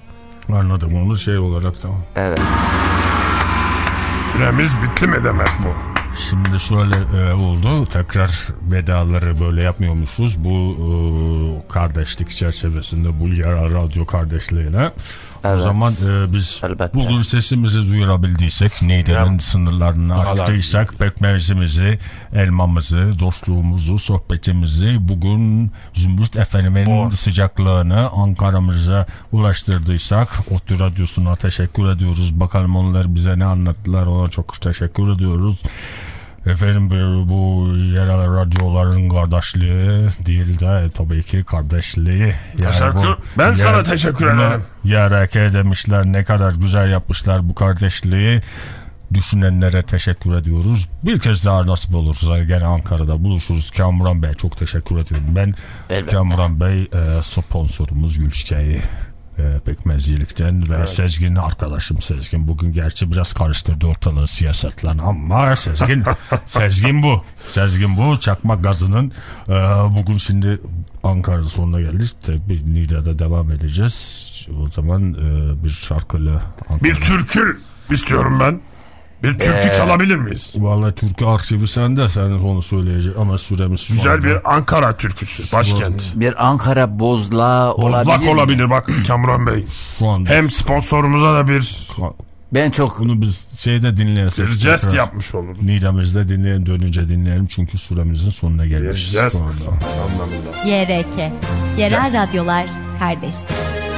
Anladım onu şey olarak tamam. Evet. Süremiz bitti mi demek bu? Şimdi şöyle e, oldu. Tekrar vedaları böyle yapmıyormuşuz. Bu e, kardeşlik çerçevesinde Bulgar Radyo kardeşliğine. Evet. O zaman e, biz elbette bugün sesimizi duyurabildiysek, Niğde'nin sınırlarını açtıysak, pekmezimizi, elmamızı, dostluğumuzu, sohbetimizi bugün Zümrüt Efendi'nin sıcaklığını Ankara'mıza ulaştırdıysak, Otlu Radyosu'na teşekkür ediyoruz. Bakalım onlar bize ne anlattılar, ona çok teşekkür ediyoruz. Efendim bu yerel radyoların kardeşliği değil de tabii ki kardeşliği. Yani teşekkür. Ben yer, sana teşekkür ederim. Y R K demişler, ne kadar güzel yapmışlar bu kardeşliği. Düşünenlere teşekkür ediyoruz. Bir kez daha nasip olursa gene Ankara'da buluşuruz. Kamuran Bey çok teşekkür ediyorum. Ben elbette. Kamuran Bey e, sponsorumuz Gülçiçeği. Pekmezcilikten ve evet. Sezgin arkadaşım Sezgin bugün gerçi biraz karıştırdı ortalığı siyasetle ama Sezgin Sezgin bu Sezgin bu çakmak gazının e, bugün şimdi Ankara'da sonuna geldik tabi Niğde'de devam edeceğiz o zaman e, bir şarkıyla Ankara. Bir türkü istiyorum ben. Bir türkü ee, çalabilir miyiz? Vallahi türkü arşivi sende, sen onu söyleyecek ama süremiz şu güzel anda. Bir Ankara türküsü, başkent. Bir Ankara bozla olabilir. Bozlak olabilir bak Kamuran Bey. Şu anda. Hem sponsorumuza da bir... Ben çok... Bunu biz şeyde dinleyelim. Bir jest yapmış oluruz. Niğde'mizde dinleyelim, dönünce dinleyelim çünkü süremizin sonuna gelmişiz. Bir jest anlamında. Y R K, Yerel jest. Radyolar kardeştir.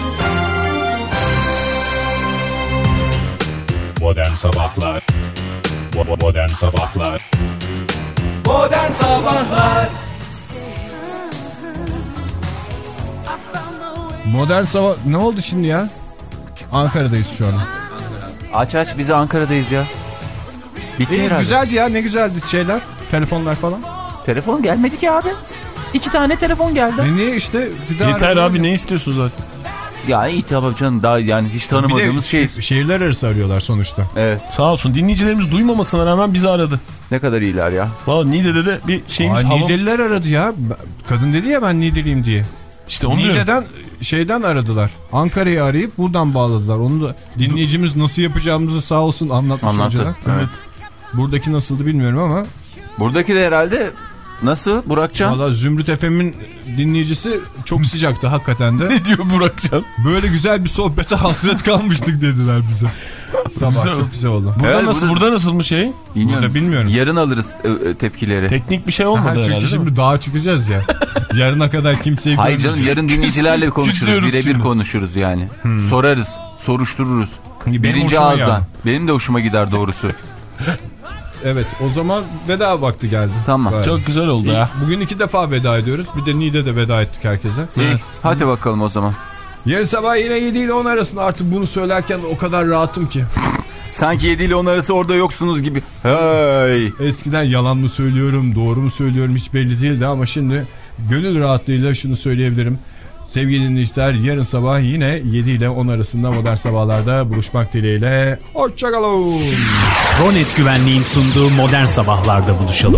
Modern Sabahlar Modern Sabahlar Modern Sabahlar Modern Sabah ne oldu şimdi ya? Ankara'dayız şu an. Aç aç bizi Ankara'dayız ya. Bitti İyi, herhalde. Güzeldi ya, ne güzeldi şeyler. Telefonlar falan. Telefon gelmedi ki abi. İki tane telefon geldi. E niye işte? Bir daha yeter abi ya. Ne istiyorsun zaten? Ya iyi tamam canım, daha yani hiç tanımadığımız şey. Şehirler arası arıyorlar sonuçta. Evet. Sağ olsun, dinleyicilerimiz duymamasına rağmen bizi aradı. Ne kadar iyiler ya. Valla Niğde'de de bir şeyimiz. Aa, Niğdeliler aradı ya. Kadın dedi ya ben Niğdeliyim diye. İşte onu Niğde'den diyorum. şeyden aradılar. Ankara'yı arayıp buradan bağladılar. Onu da dinleyicimiz nasıl yapacağımızı sağ olsun anlatmış Anlattı. önceden. Evet. Buradaki nasıldı bilmiyorum ama. Buradaki de herhalde nasıl Burakcan? Valla Zümrüt F M'in dinleyicisi çok sıcaktı hakikaten de. Ne diyor Burakcan? Böyle güzel bir sohbete hasret kalmıştık dediler bize. Sabah güzel. Çok güzel oldu. Burada evet, nasıl? Burada, burada nasıl mı şey? Bilmiyorum. Burada bilmiyorum. Yarın alırız e, tepkileri. Teknik bir şey olmadı Aha, herhalde. çünkü şimdi dağa çıkacağız ya. Yarına kadar kimseyi hayır canım, yarın dinleyicilerle konuşuruz. Birebir konuşuruz yani. Hmm. Sorarız, soruştururuz. Benim birinci ağızdan. Yani. Benim de hoşuma gider doğrusu. Evet, o zaman veda vakti geldi. Tamam. Böyle. Çok güzel oldu ya. Bugün iki defa veda ediyoruz. Bir de Niğde'de veda ettik herkese. Evet. Hadi bakalım o zaman. Yarın sabah yine yedi ile on arasında, artık bunu söylerken o kadar rahatım ki. Sanki yedi ile on arası orada yoksunuz gibi. Hey. Eskiden yalan mı söylüyorum, doğru mu söylüyorum hiç belli değildi ama şimdi gönül rahatlığıyla şunu söyleyebilirim. Sevgili dinleyiciler, yarın sabah yine yedi ile on arasında Modern Sabahlar'da buluşmak dileğiyle. Hoşçakalın. Ronet Güvenliğin sunduğu Modern Sabahlar'da buluşalım.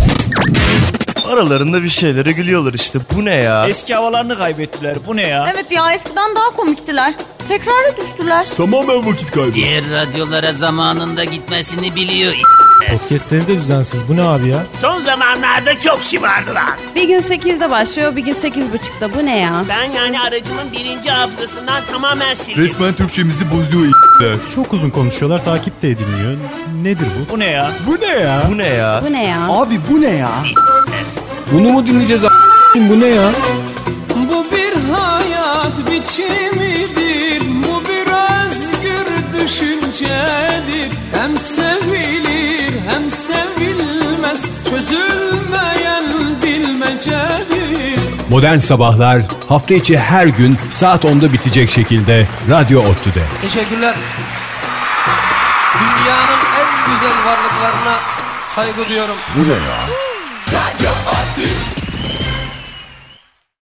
Aralarında bir şeylere gülüyorlar işte. Bu ne ya? Eski havalarını kaybettiler. Bu ne ya? Evet ya, eskiden daha komiktiler. Tekrara düştüler. Tamamen vakit kaybı. Diğer radyolara zamanında gitmesini biliyor. Podcastleri de düzensiz. Bu ne abi ya? Son zamanlarda çok şımardılar. Bir gün sekizde başlıyor, bir gün sekiz buçukta. Bu ne ya? Ben yani aracımın birinci hafızasından tamamen sildim. Resmen Türkçemizi bozuyor. Çok uzun konuşuyorlar, takip de edilmiyor. Nedir bu? Bu ne ya? Bu ne ya? Bu ne ya? Bu ne ya? Abi bu ne ya? Bunu mu dinleyeceğiz a**? Bu ne ya? Bu bir hayat biçimidir. Bu bir özgür düşüncedir. Hem sevilir hem sevilmez. Çözülmeyen bilmecedir. Modern Sabahlar hafta içi her gün saat onda bitecek şekilde Radyo Otlu'da. Teşekkürler. Dünyanın en güzel varlıklarına saygı duyuyorum. Bu ne ya?